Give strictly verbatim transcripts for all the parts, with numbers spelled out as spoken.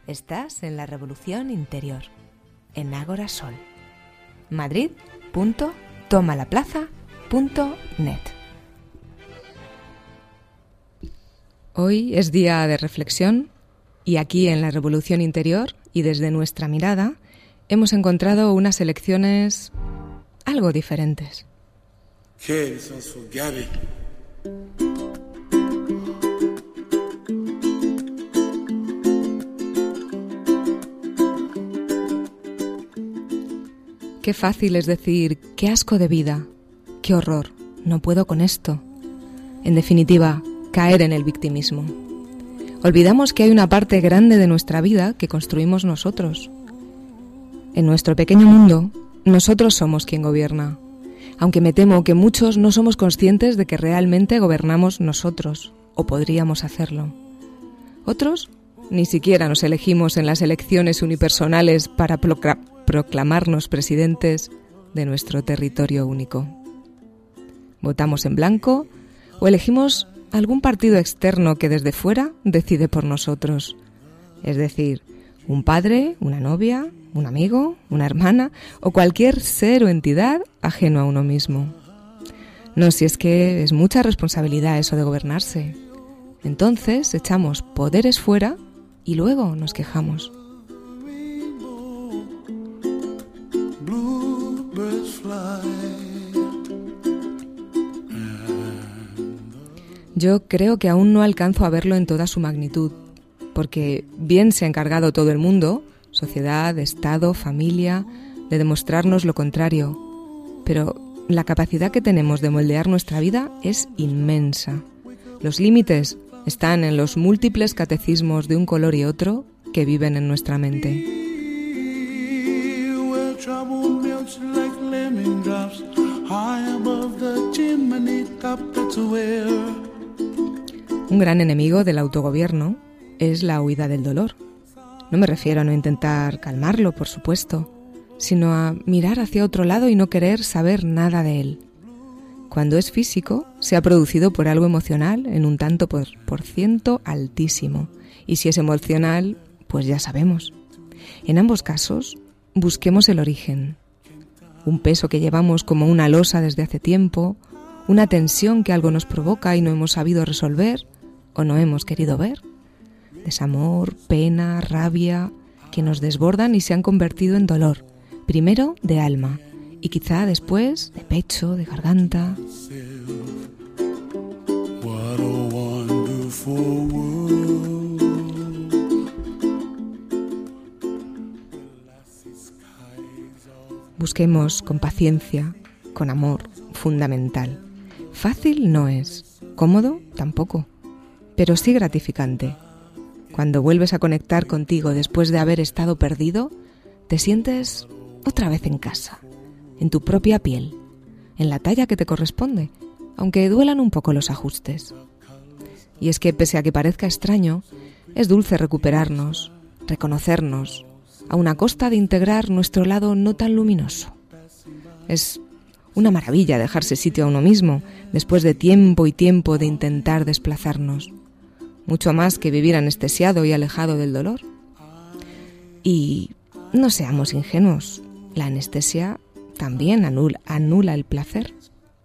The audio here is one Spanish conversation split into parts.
Estás en la revolución interior, en Ágora Sol. Madrid punto tomalaplaza punto net. Hoy es día de reflexión y aquí en la revolución interior y desde nuestra mirada hemos encontrado unas elecciones algo diferentes. ¿Qué son su Gaby? Qué fácil es decir, qué asco de vida, qué horror, no puedo con esto. En definitiva, caer en el victimismo. Olvidamos que hay una parte grande de nuestra vida que construimos nosotros. En nuestro pequeño mundo, nosotros somos quien gobierna, aunque me temo que muchos no somos conscientes de que realmente gobernamos nosotros, o podríamos hacerlo. Otros ni siquiera nos elegimos en las elecciones unipersonales para proclamar proclamarnos presidentes de nuestro territorio único. Votamos en blanco o elegimos algún partido externo que desde fuera decide por nosotros. Es decir, un padre, una novia, un amigo, una hermana o cualquier ser o entidad ajeno a uno mismo. No, si es que es mucha responsabilidad eso de gobernarse. Entonces echamos poderes fuera y luego nos quejamos. Yo creo que aún no alcanzo a verlo en toda su magnitud, porque bien se ha encargado todo el mundo, sociedad, Estado, familia, de demostrarnos lo contrario, pero la capacidad que tenemos de moldear nuestra vida es inmensa. Los límites están en los múltiples catecismos de un color y otro que viven en nuestra mente. Un gran enemigo del autogobierno es la huida del dolor. No me refiero a no intentar calmarlo, por supuesto, sino a mirar hacia otro lado y no querer saber nada de él. Cuando es físico, se ha producido por algo emocional en un tanto por, por ciento altísimo. Y si es emocional, pues ya sabemos. En ambos casos, busquemos el origen. Un peso que llevamos como una losa desde hace tiempo, una tensión que algo nos provoca y no hemos sabido resolver o no hemos querido ver. Desamor, pena, rabia, que nos desbordan y se han convertido en dolor, primero de alma y quizá después de pecho, de garganta. Busquemos con paciencia, con amor, fundamental. Fácil no es, cómodo tampoco, pero sí gratificante. Cuando vuelves a conectar contigo después de haber estado perdido, te sientes otra vez en casa, en tu propia piel, en la talla que te corresponde, aunque duelan un poco los ajustes. Y es que, pese a que parezca extraño, es dulce recuperarnos, reconocernos, a una costa de integrar nuestro lado no tan luminoso. Es una maravilla dejarse sitio a uno mismo, después de tiempo y tiempo de intentar desplazarnos. Mucho más que vivir anestesiado y alejado del dolor. Y no seamos ingenuos, la anestesia también anula, anula el placer.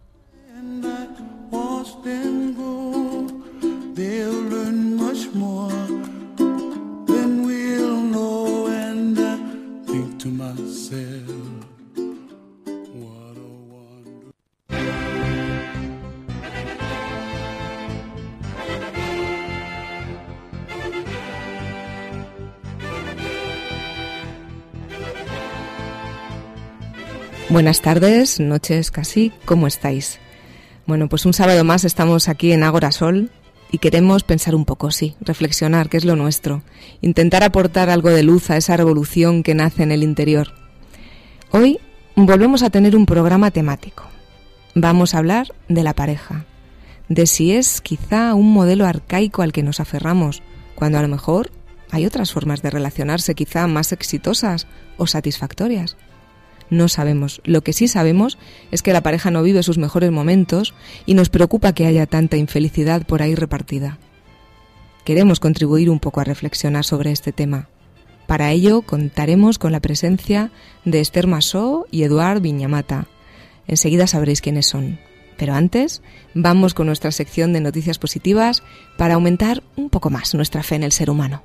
Buenas tardes, noches casi, ¿cómo estáis? Bueno, pues un sábado más estamos aquí en Ágora Sol y queremos pensar un poco, sí, reflexionar, que es lo nuestro, intentar aportar algo de luz a esa revolución que nace en el interior. Hoy volvemos a tener un programa temático. Vamos a hablar de la pareja, de si es quizá un modelo arcaico al que nos aferramos, cuando a lo mejor hay otras formas de relacionarse quizá más exitosas o satisfactorias. No sabemos. Lo que sí sabemos es que la pareja no vive sus mejores momentos y nos preocupa que haya tanta infelicidad por ahí repartida. Queremos contribuir un poco a reflexionar sobre este tema, Para ello contaremos con la presencia de Esther Masó y Eduard Viñamata. Enseguida sabréis quiénes son. Pero antes, vamos con nuestra sección de noticias positivas para aumentar un poco más nuestra fe en el ser humano.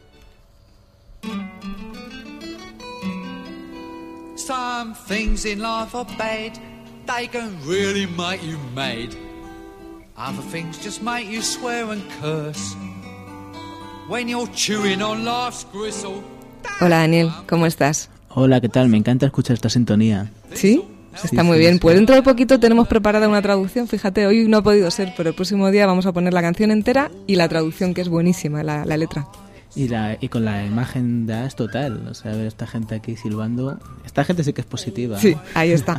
Some things in life are bad, they can really make you mad. Other things just make you swear and curse. When you're chewing on life's gristle. Hola Daniel, ¿cómo estás? Hola, ¿qué tal? Me encanta escuchar esta sintonía. ¿Sí? Está sí, muy sí, bien. sí. Pues dentro de poquito tenemos preparada una traducción. Fíjate, hoy no ha podido ser, pero el próximo día vamos a poner la canción entera y la traducción, que es buenísima, la, la letra. Y, la, y con la imagen da es total. O sea, ver esta gente aquí silbando. Esta gente sí que es positiva. Sí, ahí está.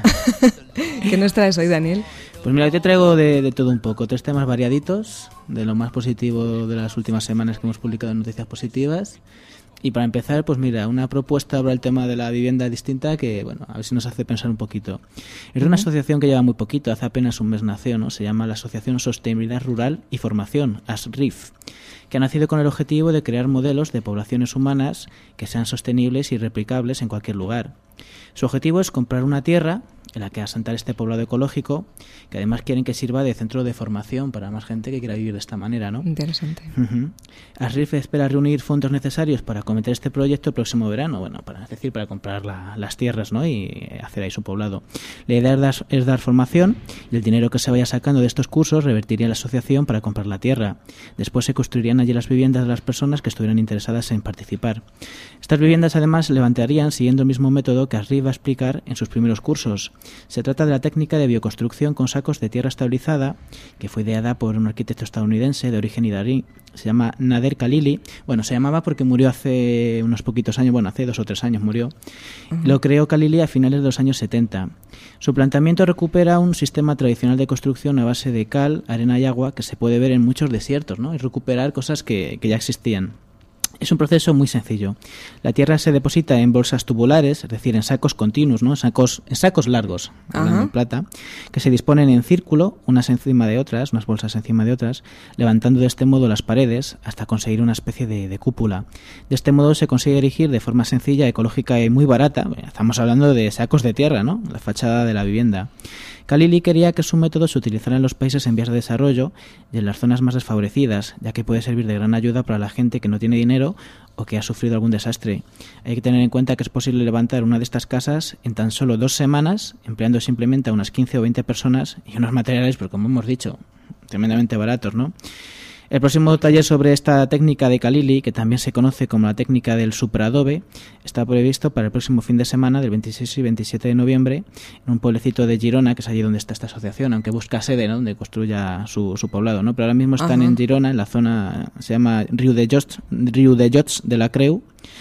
¿Qué nos traes hoy, Daniel? Pues mira, hoy te traigo de, de todo un poco. Tres temas variaditos, de lo más positivo de las últimas semanas que hemos publicado en Noticias Positivas. Y para empezar, pues mira, una propuesta sobre el tema de la vivienda distinta que, bueno, a ver si nos hace pensar un poquito. Es de una asociación que lleva muy poquito, hace apenas un mes nació, ¿no? Se llama la Asociación Sostenibilidad Rural y Formación, ASRIF, que ha nacido con el objetivo de crear modelos de poblaciones humanas que sean sostenibles y replicables en cualquier lugar. Su objetivo es comprar una tierra en la que asentar este poblado ecológico, que además quieren que sirva de centro de formación para más gente que quiera vivir de esta manera, ¿no? Interesante. Uh-huh. ASRIF espera reunir fondos necesarios para acometer este proyecto el próximo verano, bueno, para, es decir, para comprar la, las tierras, ¿no? Y hacer ahí su poblado. La idea es dar, es dar formación y el dinero que se vaya sacando de estos cursos revertiría en la asociación para comprar la tierra. Después se construirían allí las viviendas de las personas que estuvieran interesadas en participar. Estas viviendas además se levantarían siguiendo el mismo método que ASRIF va a explicar en sus primeros cursos. Se trata de la técnica de bioconstrucción con sacos de tierra estabilizada, que fue ideada por un arquitecto estadounidense de origen iraní. Se llama Nader Khalili. Bueno, se llamaba porque murió hace unos poquitos años, bueno, hace dos o tres años murió. Uh-huh. Lo creó Khalili a finales de los años setenta. Su planteamiento recupera un sistema tradicional de construcción a base de cal, arena y agua que se puede ver en muchos desiertos, ¿no? Y recuperar cosas que, que ya existían. Es un proceso muy sencillo. La tierra se deposita en bolsas tubulares, es decir, en sacos continuos, ¿no? Sacos, en sacos largos, hablando en plata, que se disponen en círculo, unas encima de otras, unas bolsas encima de otras, levantando de este modo las paredes hasta conseguir una especie de, de cúpula. De este modo se consigue erigir de forma sencilla, ecológica y muy barata. Estamos hablando de sacos de tierra, ¿no? La fachada de la vivienda. Khalili quería que su método se utilizara en los países en vías de desarrollo y en las zonas más desfavorecidas, ya que puede servir de gran ayuda para la gente que no tiene dinero o que ha sufrido algún desastre. Hay que tener en cuenta que es posible levantar una de estas casas en tan solo dos semanas, empleando simplemente a unas quince o veinte personas y unos materiales, pues como hemos dicho, tremendamente baratos, ¿no? El próximo taller sobre esta técnica de Khalili, que también se conoce como la técnica del superadobe, está previsto para el próximo fin de semana del veintiséis y veintisiete de noviembre en un pueblecito de Girona, que es allí donde está esta asociación, aunque busca sede, ¿no? Donde construya su, su poblado, ¿no? Pero ahora mismo están Ajá. en Girona, en la zona, se llama Riu de Jots, Riu de Jots de la Creu,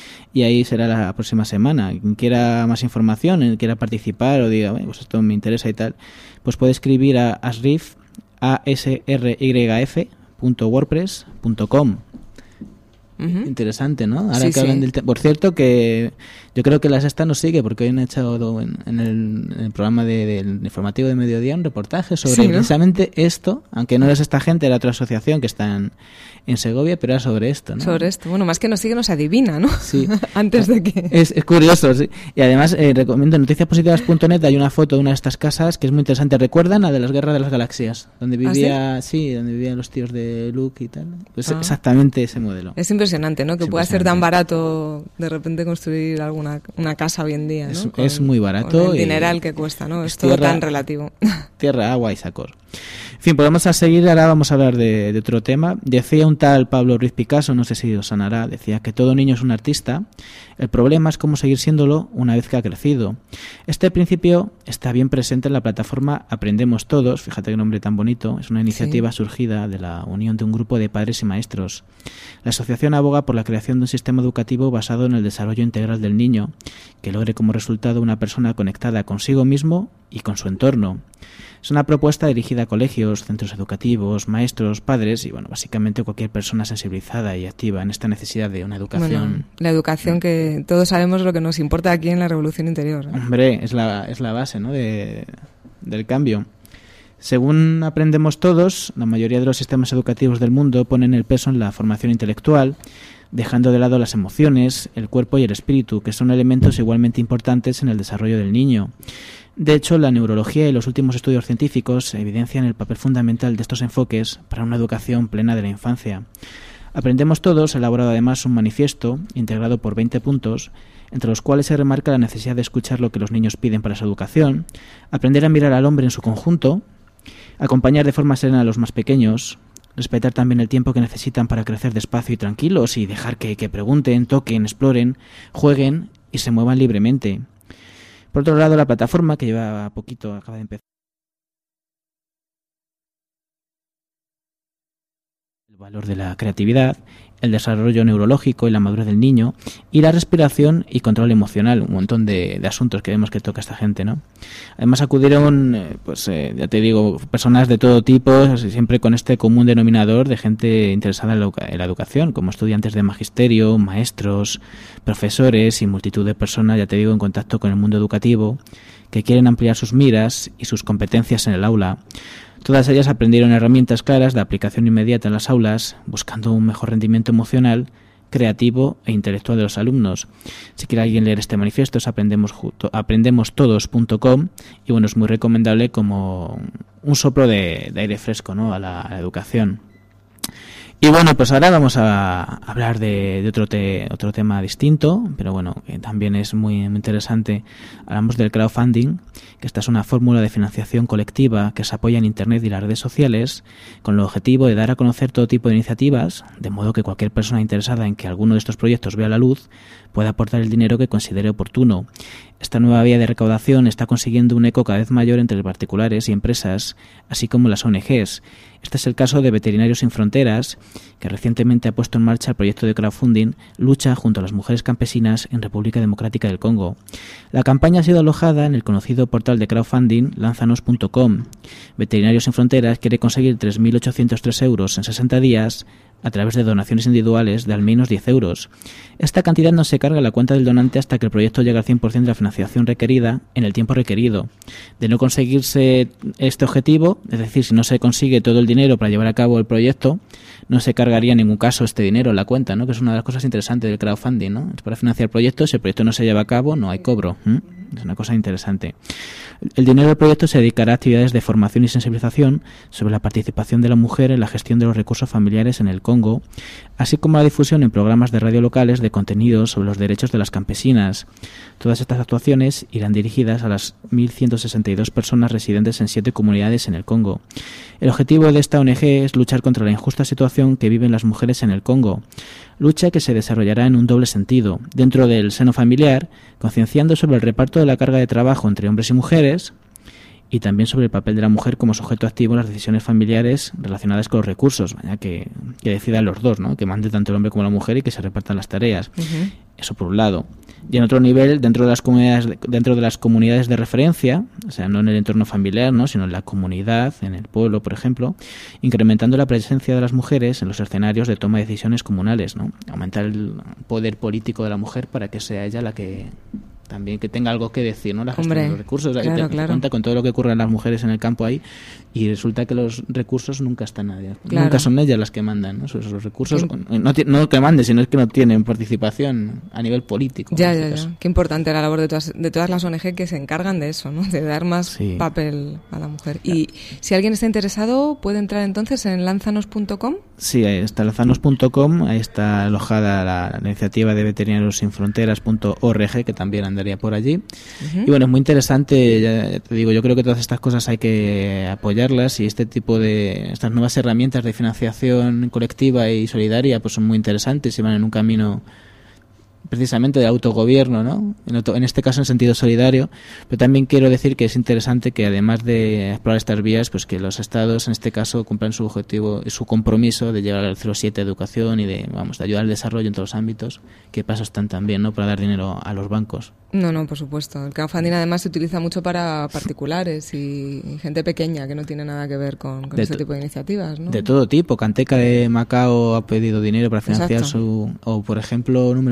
y ahí será la próxima semana. Quien quiera más información, quien quiera participar o diga, pues esto me interesa y tal, pues puede escribir a asrif, a s r y f punto wordpress punto com. Uh-huh. Interesante, ¿no? Ahora sí, que hablan sí. del te- Por cierto, que yo creo que la Sexta nos sigue, porque hoy han echado en, en, el, en el programa de, de, del informativo de mediodía un reportaje sobre sí, ¿no? precisamente esto, aunque no es esta gente, era otra asociación que está en, en Segovia, pero era sobre esto, ¿no? Sobre esto. Bueno, más que nos sigue, nos adivina, ¿no? Sí. Antes de que... Es, es curioso, sí. Y además, eh, recomiendo en noticias positivas punto net, hay una foto de una de estas casas que es muy interesante. ¿Recuerdan a de las Guerras de las Galaxias? Donde vivía, ¿Ah, sí? sí, donde vivían los tíos de Luke y tal. Pues ah. exactamente ese modelo. Es impresionante, ¿no? Que pueda ser tan barato de repente construir alguna una casa hoy en día, ¿no? Es, con, es muy barato. Con el dineral que cuesta, ¿no? Es todo tan relativo. Tierra, agua y sacos. En fin, pues vamos a seguir. Ahora vamos a hablar de, de otro tema. Decía un tal Pablo Ruiz Picasso, no sé si os sonará, decía que todo niño es un artista. El problema es cómo seguir siéndolo una vez que ha crecido. Este principio está bien presente en la plataforma Aprendemos Todos. Fíjate qué nombre tan bonito. Es una iniciativa sí. surgida de la unión de un grupo de padres y maestros. La asociación aboga por la creación de un sistema educativo basado en el desarrollo integral del niño, que logre como resultado una persona conectada consigo mismo y con su entorno. Es una propuesta dirigida a colegios, centros educativos, maestros, padres y, bueno, básicamente cualquier persona sensibilizada y activa en esta necesidad de una educación. Bueno, la educación que todos sabemos lo que nos importa aquí en la Revolución Interior, ¿eh? Hombre, es la, es la base, ¿no? de, del cambio. Según Aprendemos Todos, la mayoría de los sistemas educativos del mundo ponen el peso en la formación intelectual, dejando de lado las emociones, el cuerpo y el espíritu, que son elementos igualmente importantes en el desarrollo del niño. De hecho, la neurología y los últimos estudios científicos evidencian el papel fundamental de estos enfoques para una educación plena de la infancia. Aprendemos Todos ha elaborado además un manifiesto integrado por veinte puntos, entre los cuales se remarca la necesidad de escuchar lo que los niños piden para su educación, aprender a mirar al hombre en su conjunto, acompañar de forma serena a los más pequeños, respetar también el tiempo que necesitan para crecer despacio y tranquilos y dejar que, que pregunten, toquen, exploren, jueguen y se muevan libremente. Por otro lado, la plataforma, que lleva poquito, acaba de empezar, el valor de la creatividad, el desarrollo neurológico y la madurez del niño, y la respiración y control emocional, un montón de, de asuntos que vemos que toca esta gente, ¿no? Además acudieron, eh, pues eh, ya te digo, personas de todo tipo, siempre con este común denominador de gente interesada en la, en la educación, como estudiantes de magisterio, maestros, profesores y multitud de personas, ya te digo, en contacto con el mundo educativo, que quieren ampliar sus miras y sus competencias en el aula. Todas ellas aprendieron herramientas claras de aplicación inmediata en las aulas, buscando un mejor rendimiento emocional, creativo e intelectual de los alumnos. Si quiere alguien leer este manifiesto es aprendemos, aprendemos todos punto com y bueno, es muy recomendable como un soplo de, de aire fresco, ¿no?, a la, a la educación. Y bueno, pues ahora vamos a hablar de, de otro te, otro tema distinto, pero bueno, que también es muy, muy interesante. Hablamos del crowdfunding, que esta es una fórmula de financiación colectiva que se apoya en Internet y las redes sociales, con el objetivo de dar a conocer todo tipo de iniciativas, de modo que cualquier persona interesada en que alguno de estos proyectos vea la luz pueda aportar el dinero que considere oportuno. Esta nueva vía de recaudación está consiguiendo un eco cada vez mayor entre particulares y empresas, así como las O N Ges. Este es el caso de Veterinarios Sin Fronteras, que recientemente ha puesto en marcha el proyecto de crowdfunding Lucha junto a las mujeres campesinas en República Democrática del Congo. La campaña ha sido alojada en el conocido portal de crowdfunding lánzanos punto com. Veterinarios Sin Fronteras quiere conseguir tres mil ochocientos tres euros en sesenta días a través de donaciones individuales de al menos diez euros. Esta cantidad no se carga a la cuenta del donante hasta que el proyecto llegue al cien por ciento de la financiación requerida en el tiempo requerido. De no conseguirse este objetivo, es decir, si no se consigue todo el dinero para llevar a cabo el proyecto, no se cargaría en ningún caso este dinero en la cuenta, ¿no?, que es una de las cosas interesantes del crowdfunding, ¿no? Es para financiar proyectos, si el proyecto no se lleva a cabo, no hay cobro. ¿Mm? Es una cosa interesante. El dinero del proyecto se dedicará a actividades de formación y sensibilización sobre la participación de la mujer en la gestión de los recursos familiares en el Congo, así como la difusión en programas de radio locales de contenidos sobre los derechos de las campesinas. Todas estas actuaciones irán dirigidas a las mil ciento sesenta y dos personas residentes en siete comunidades en el Congo. El objetivo de esta O N Ge es luchar contra la injusta situación que viven las mujeres en el Congo. Lucha que se desarrollará en un doble sentido, dentro del seno familiar, concienciando sobre el reparto de la carga de trabajo entre hombres y mujeres, y también sobre el papel de la mujer como sujeto activo en las decisiones familiares relacionadas con los recursos, vaya, que, que decidan los dos, ¿no?, que mande tanto el hombre como la mujer y que se repartan las tareas. Uh-huh. Eso por un lado. Y en otro nivel, dentro de las comunidades dentro de las comunidades de referencia, o sea, no en el entorno familiar, ¿no?, sino en la comunidad, en el pueblo, por ejemplo, incrementando la presencia de las mujeres en los escenarios de toma de decisiones comunales, ¿no? Aumentar el poder político de la mujer para que sea ella la que también que tenga algo que decir, ¿no? La gestión Hombre, de los recursos, o sea, claro, que te claro. cuenta con todo lo que ocurre a las mujeres en el campo ahí, y resulta que los recursos nunca están nadie, claro. nunca son ellas las que mandan, ¿no? Esos, esos recursos no, no que manden, sino es que no tienen participación a nivel político. Ya, ya, ya. Qué importante la labor de todas, de todas las O N Ge que se encargan de eso, ¿no? De dar más sí. papel a la mujer. Y si alguien está interesado, ¿puede entrar entonces en lánzanos punto com? Sí, ahí está lánzanos punto com, ahí está alojada la, la iniciativa de Veterinarios Sin Fronteras punto org, que también andaría por allí. Uh-huh. Y bueno, es muy interesante, ya te digo, yo creo que todas estas cosas hay que apoyarlas, y este tipo de, estas nuevas herramientas de financiación colectiva y solidaria pues son muy interesantes y van en un camino precisamente de autogobierno, ¿no? En, auto, en este caso en sentido solidario, pero también quiero decir que es interesante que además de explorar estas vías, pues que los estados en este caso cumplan su objetivo y su compromiso de llegar al cero siete de educación y de, vamos, de ayudar al desarrollo en todos los ámbitos, que pasos están también, ¿no?, para dar dinero a los bancos. No, no, por supuesto. El crowdfunding además se utiliza mucho para particulares y gente pequeña que no tiene nada que ver con, con ese tipo de iniciativas, ¿no? De todo tipo. Canteca de Macao ha pedido dinero para financiar Exacto. su... O, por ejemplo, Números Rojos, una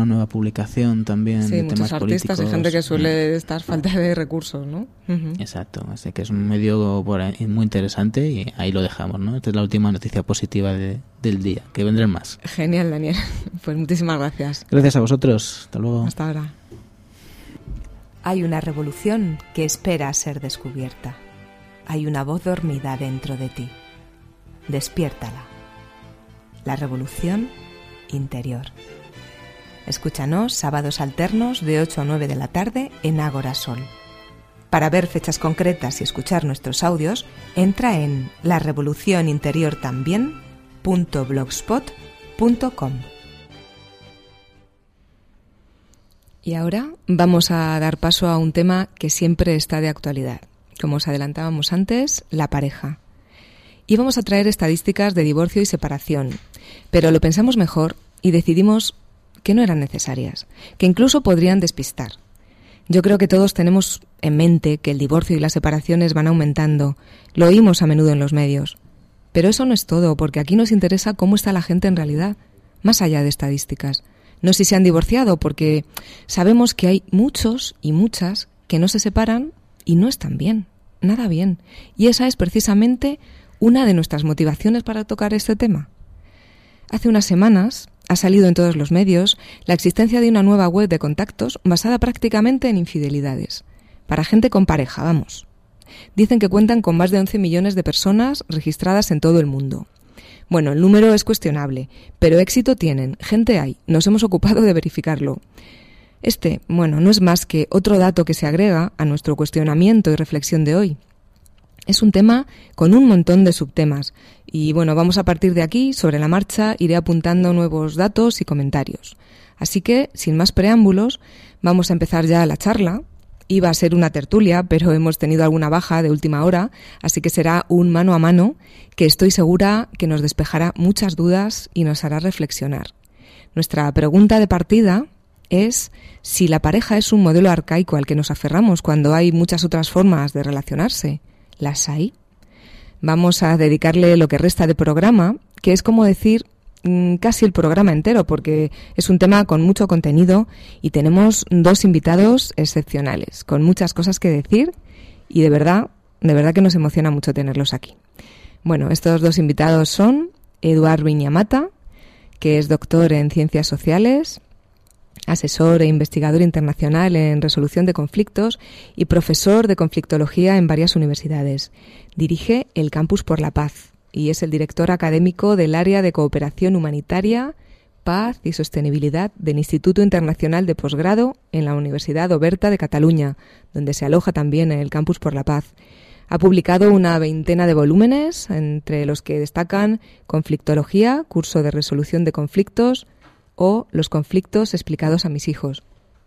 alguna nueva publicación también sí, de muchos temas artistas políticos. y gente que suele Mm. estar falta de recursos, ¿no? Uh-huh. Exacto, así que es un medio por ahí muy interesante y ahí lo dejamos, ¿no? Esta es la última noticia positiva de, del día, que vendrán más. Genial, Daniel. Pues muchísimas gracias. Gracias a vosotros. Hasta luego. Hasta ahora. Hay una revolución que espera a ser descubierta. Hay una voz dormida dentro de ti. Despiértala. La revolución interior. Escúchanos sábados alternos de ocho a nueve de la tarde en Ágora Sol. Para ver fechas concretas y escuchar nuestros audios, entra en la revolución interior también punto blogspot punto com. Y ahora vamos a dar paso a un tema que siempre está de actualidad. Como os adelantábamos antes, la pareja. Y vamos a traer estadísticas de divorcio y separación, pero lo pensamos mejor y decidimos que no eran necesarias, que incluso podrían despistar. Yo creo que todos tenemos en mente que el divorcio y las separaciones van aumentando, lo oímos a menudo en los medios. Pero eso no es todo, porque aquí nos interesa cómo está la gente en realidad, más allá de estadísticas. No si se han divorciado, porque sabemos que hay muchos y muchas que no se separan y no están bien, nada bien. Y esa es precisamente una de nuestras motivaciones para tocar este tema. Hace unas semanas ha salido en todos los medios la existencia de una nueva web de contactos basada prácticamente en infidelidades. Para gente con pareja, vamos. Dicen que cuentan con más de once millones de personas registradas en todo el mundo. Bueno, el número es cuestionable, pero éxito tienen, gente hay, nos hemos ocupado de verificarlo. Este, bueno, no es más que otro dato que se agrega a nuestro cuestionamiento y reflexión de hoy. Es un tema con un montón de subtemas y, bueno, vamos a partir de aquí, sobre la marcha, iré apuntando nuevos datos y comentarios. Así que, sin más preámbulos, vamos a empezar ya la charla. Iba a ser una tertulia, pero hemos tenido alguna baja de última hora, así que será un mano a mano que estoy segura que nos despejará muchas dudas y nos hará reflexionar. Nuestra pregunta de partida es si la pareja es un modelo arcaico al que nos aferramos cuando hay muchas otras formas de relacionarse. ¿Las hay? Vamos a dedicarle lo que resta de programa, que es como decir casi el programa entero, porque es un tema con mucho contenido y tenemos dos invitados excepcionales, con muchas cosas que decir y de verdad, de verdad que nos emociona mucho tenerlos aquí. Bueno, estos dos invitados son Eduard Viñamata, que es doctor en Ciencias Sociales, asesor e investigador internacional en resolución de conflictos y profesor de conflictología en varias universidades. Dirige el Campus por la Paz y es el director académico del área de cooperación humanitaria, paz y sostenibilidad del Instituto Internacional de Posgrado en la Universidad Oberta de Cataluña, donde se aloja también en el Campus por la Paz. Ha publicado una veintena de volúmenes, entre los que destacan Conflictología, curso de resolución de conflictos, o Los conflictos explicados a mis hijos.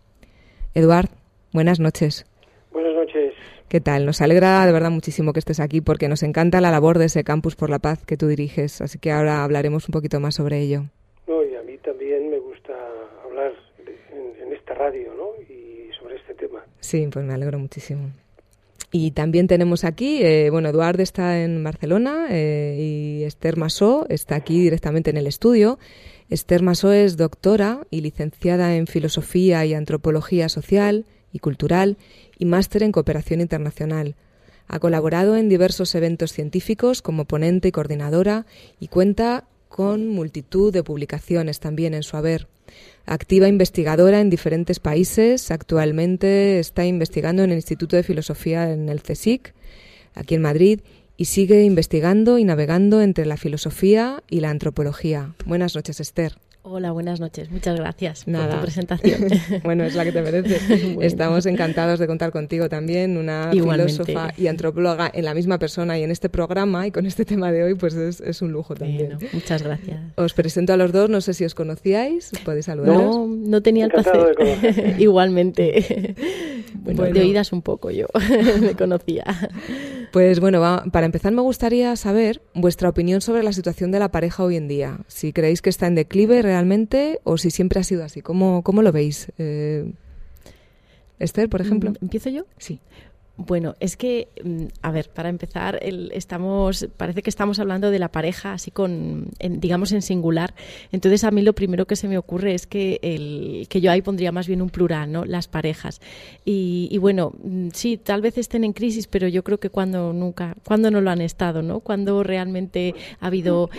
Eduard, buenas noches. Buenas noches. ¿Qué tal? Nos alegra de verdad muchísimo que estés aquí porque nos encanta la labor de ese Campus por la Paz que tú diriges, así que ahora hablaremos un poquito más sobre ello. No, y a mí también me gusta hablar de, en, en esta radio, ¿no? Y sobre este tema. Sí, pues me alegro muchísimo. Y también tenemos aquí, eh, bueno, Eduard está en Barcelona eh, y Esther Masó está aquí directamente en el estudio. Esther Masó es doctora y licenciada en Filosofía y Antropología Social y Cultural y máster en Cooperación Internacional. Ha colaborado en diversos eventos científicos como ponente y coordinadora y cuenta con multitud de publicaciones también en su haber. Activa investigadora en diferentes países, actualmente está investigando en el Instituto de Filosofía en el CSIC, aquí en Madrid, y sigue investigando y navegando entre la filosofía y la antropología. Buenas noches, Esther. Hola, buenas noches. Muchas gracias Nada. por tu presentación. Bueno, es la que te mereces. Bueno. Estamos encantados de contar contigo también, una Igualmente. filósofa y antropóloga en la misma persona y en este programa y con este tema de hoy, pues es, es un lujo también. Bueno, muchas gracias. Os presento a los dos, no sé si os conocíais, podéis saludaros. No, no tenía el Encantado placer. de Igualmente. Bueno, Bueno. de oídas un poco yo me conocía. Pues bueno, va, para empezar me gustaría saber vuestra opinión sobre la situación de la pareja hoy en día. Si creéis que está en declive realmente o si siempre ha sido así. ¿Cómo, cómo lo veis? Eh, Esther, por ejemplo. ¿Empiezo yo? Sí. Bueno, es que, a ver, para empezar, el, estamos, parece que estamos hablando de la pareja así con, en, digamos, en singular. Entonces, a mí lo primero que se me ocurre es que el, que yo ahí pondría más bien un plural, ¿no? Las parejas. Y, y bueno, sí, tal vez estén en crisis, pero yo creo que cuando nunca, cuando no lo han estado, ¿no? Cuando realmente ha habido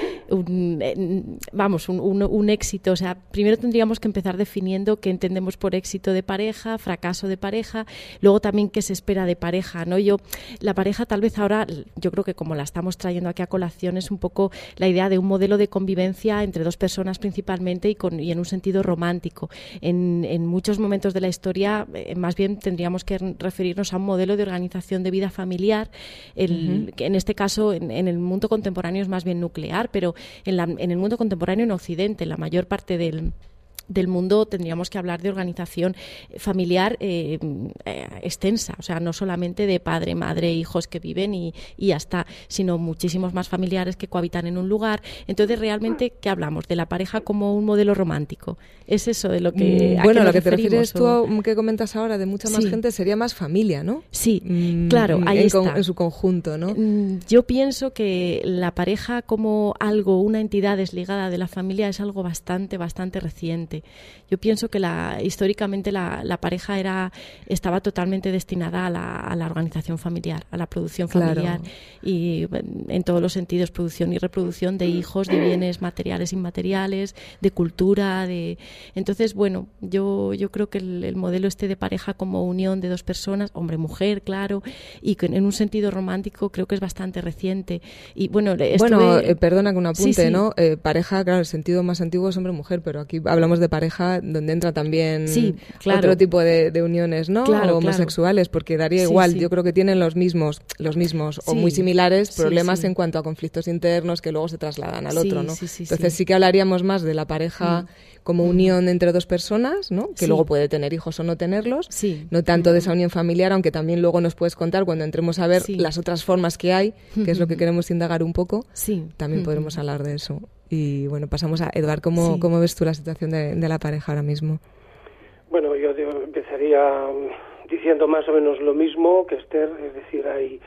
un, vamos, un, un, un éxito. O sea, primero tendríamos que empezar definiendo qué entendemos por éxito de pareja, fracaso de pareja, luego también qué se espera de pareja. pareja, ¿no? Yo, la pareja tal vez ahora, yo creo que como la estamos trayendo aquí a colación, es un poco la idea de un modelo de convivencia entre dos personas principalmente y, con, y en un sentido romántico. En, en muchos momentos de la historia, eh, más bien tendríamos que referirnos a un modelo de organización de vida familiar, el, uh-huh. que en este caso en, en el mundo contemporáneo es más bien nuclear, pero en, la, en el mundo contemporáneo en Occidente, la mayor parte del del mundo tendríamos que hablar de organización familiar eh, eh, extensa, o sea, no solamente de padre, madre, hijos que viven y, y ya está, sino muchísimos más familiares que cohabitan en un lugar. Entonces, realmente, ¿qué hablamos? De la pareja como un modelo romántico. ¿Es eso de lo que mm, Bueno, a lo que te refieres o... tú, que comentas ahora, de mucha más sí. gente, sería más familia, ¿no? Sí, mm, claro, ahí en, está. Con, en su conjunto, ¿no? Yo pienso que la pareja como algo, una entidad desligada de la familia es algo bastante, bastante reciente. Yo pienso que la, históricamente la, la pareja era estaba totalmente destinada a la, a la organización familiar, a la producción familiar, claro. Y en todos los sentidos, producción y reproducción de hijos, de bienes materiales e inmateriales, de cultura, de entonces, bueno, yo, yo creo que el, el modelo este de pareja como unión de dos personas, hombre-mujer, claro, y que en un sentido romántico creo que es bastante reciente. Y bueno, estuve... bueno eh, perdona que un apunte, sí, sí. ¿no? Eh, pareja, claro, el sentido más antiguo es hombre-mujer, pero aquí hablamos de pareja donde entra también sí, claro. otro tipo de, de uniones, ¿no? Claro, o homosexuales, claro. Porque daría sí, igual. Sí. Yo creo que tienen los mismos, los mismos sí. o muy similares problemas sí, sí. en cuanto a conflictos internos que luego se trasladan al sí, otro, ¿no? Sí, sí, Entonces sí. sí que hablaríamos más de la pareja mm. como mm. unión entre dos personas, ¿no? Que sí. luego puede tener hijos o no tenerlos. Sí. No tanto mm. de esa unión familiar, aunque también luego nos puedes contar cuando entremos a ver sí. las otras formas que hay, que es lo que queremos indagar un poco. Sí. También mm. podremos hablar de eso. Y bueno, pasamos a Eduard. ¿Cómo, sí. ¿cómo ves tú la situación de, de la pareja ahora mismo? Bueno, yo empezaría diciendo más o menos lo mismo que Esther, es decir, hay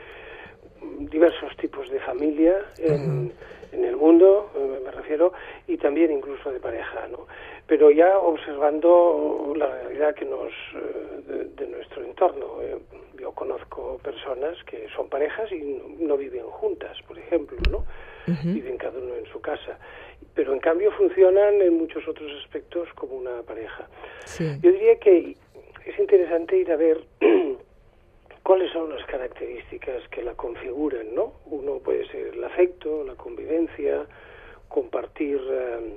diversos tipos de familia en, uh-huh. en el mundo, me refiero, y también incluso de pareja, ¿no? Pero ya observando la realidad que nos de, de nuestro entorno, eh, yo conozco personas que son parejas y no, no viven juntas, por ejemplo, ¿no? Uh-huh. Viven cada uno en su casa, pero en cambio funcionan en muchos otros aspectos como una pareja. Sí. Yo diría que es interesante ir a ver cuáles son las características que la configuran, ¿no? Uno puede ser el afecto, la convivencia, compartir eh,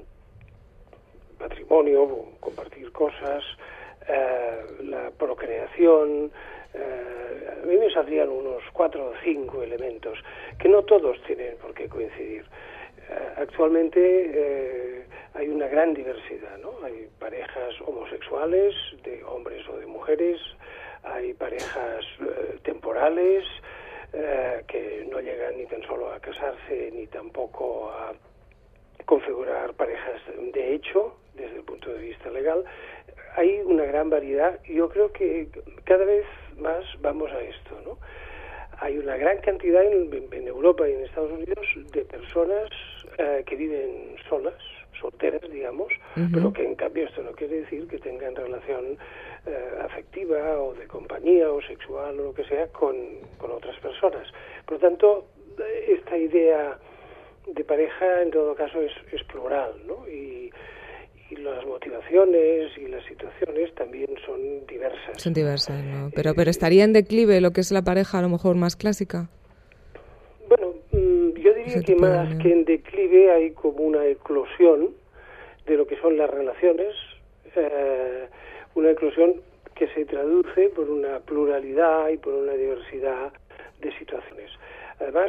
patrimonio, compartir cosas, eh, la procreación. Eh, a mí me saldrían unos cuatro o cinco elementos que no todos tienen por qué coincidir. Eh, actualmente eh, hay una gran diversidad, ¿no? Hay parejas homosexuales, de hombres o de mujeres, hay parejas eh, temporales eh, que no llegan ni tan solo a casarse ni tampoco a configurar parejas de hecho desde el punto de vista legal. Hay una gran variedad y yo creo que cada vez más vamos a esto, ¿no? Hay una gran cantidad en, en Europa y en Estados Unidos de personas eh, que viven solas, solteras, digamos, uh-huh. pero que en cambio esto no quiere decir que tengan relación eh, afectiva o de compañía o sexual o lo que sea con, con otras personas. Por lo tanto, esta idea de pareja en todo caso es, es plural, ¿no? Y, y las motivaciones y las situaciones también son diversas. Son diversas, ¿no? Pero, eh, pero estaría en declive lo que es la pareja a lo mejor más clásica. Bueno, yo diría que más que en declive hay como una eclosión de lo que son las relaciones, eh, una eclosión que se traduce por una pluralidad y por una diversidad de situaciones. Además,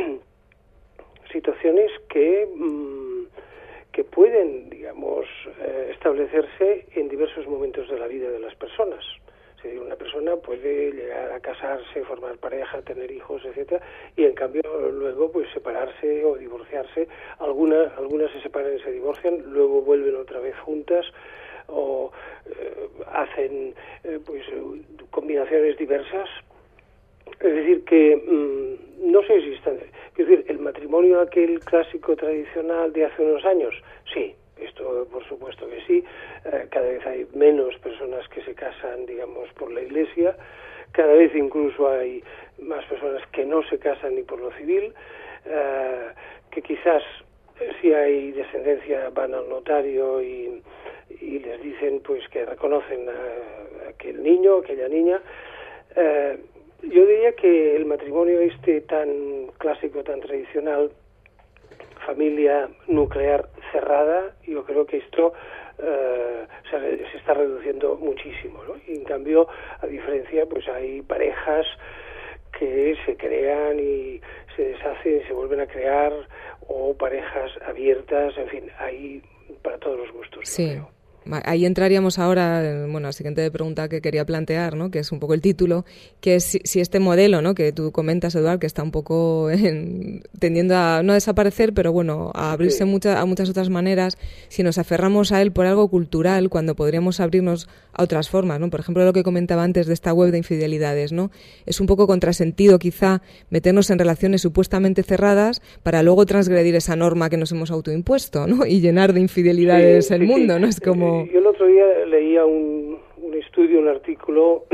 situaciones que, mmm, que pueden, digamos, eh, establecerse en diversos momentos de la vida de las personas. Es decir, una persona puede llegar a casarse, formar pareja, tener hijos, etcétera, y en cambio luego pues separarse o divorciarse. Algunas, algunas se separan y se divorcian, luego vuelven otra vez juntas o eh, hacen eh, pues combinaciones diversas Es decir, que mmm, no sé si están... Es decir, el matrimonio aquel clásico tradicional de hace unos años, sí, esto por supuesto que sí. Eh, cada vez hay menos personas que se casan, digamos, por la Iglesia. Cada vez incluso hay más personas que no se casan ni por lo civil, eh, que quizás eh, si hay descendencia van al notario y, y les dicen pues que reconocen a, a aquel niño, aquella niña. Eh, yo diría que el matrimonio este tan clásico, tan tradicional, familia nuclear cerrada, yo creo que esto Uh, se, se está reduciendo muchísimo, ¿no? Y en cambio, a diferencia, pues hay parejas que se crean y se deshacen, se vuelven a crear, o parejas abiertas, en fin, hay para todos los gustos. Sí. Yo creo. Ahí entraríamos ahora, bueno, la siguiente pregunta que quería plantear, ¿no? Que es un poco el título, que es si, si este modelo, ¿no? Que tú comentas, Eduard, que está un poco en, tendiendo a no a desaparecer, pero bueno, a abrirse Sí. mucha, a muchas otras maneras, si nos aferramos a él por algo cultural, cuando podríamos abrirnos a otras formas, ¿no? Por ejemplo, lo que comentaba antes de esta web de infidelidades, ¿no? Es un poco contrasentido, quizá, meternos en relaciones supuestamente cerradas para luego transgredir esa norma que nos hemos autoimpuesto, ¿no? Y llenar de infidelidades Sí, el sí, mundo, sí. ¿no? Es como... Yo el otro día leía un, un estudio, un artículo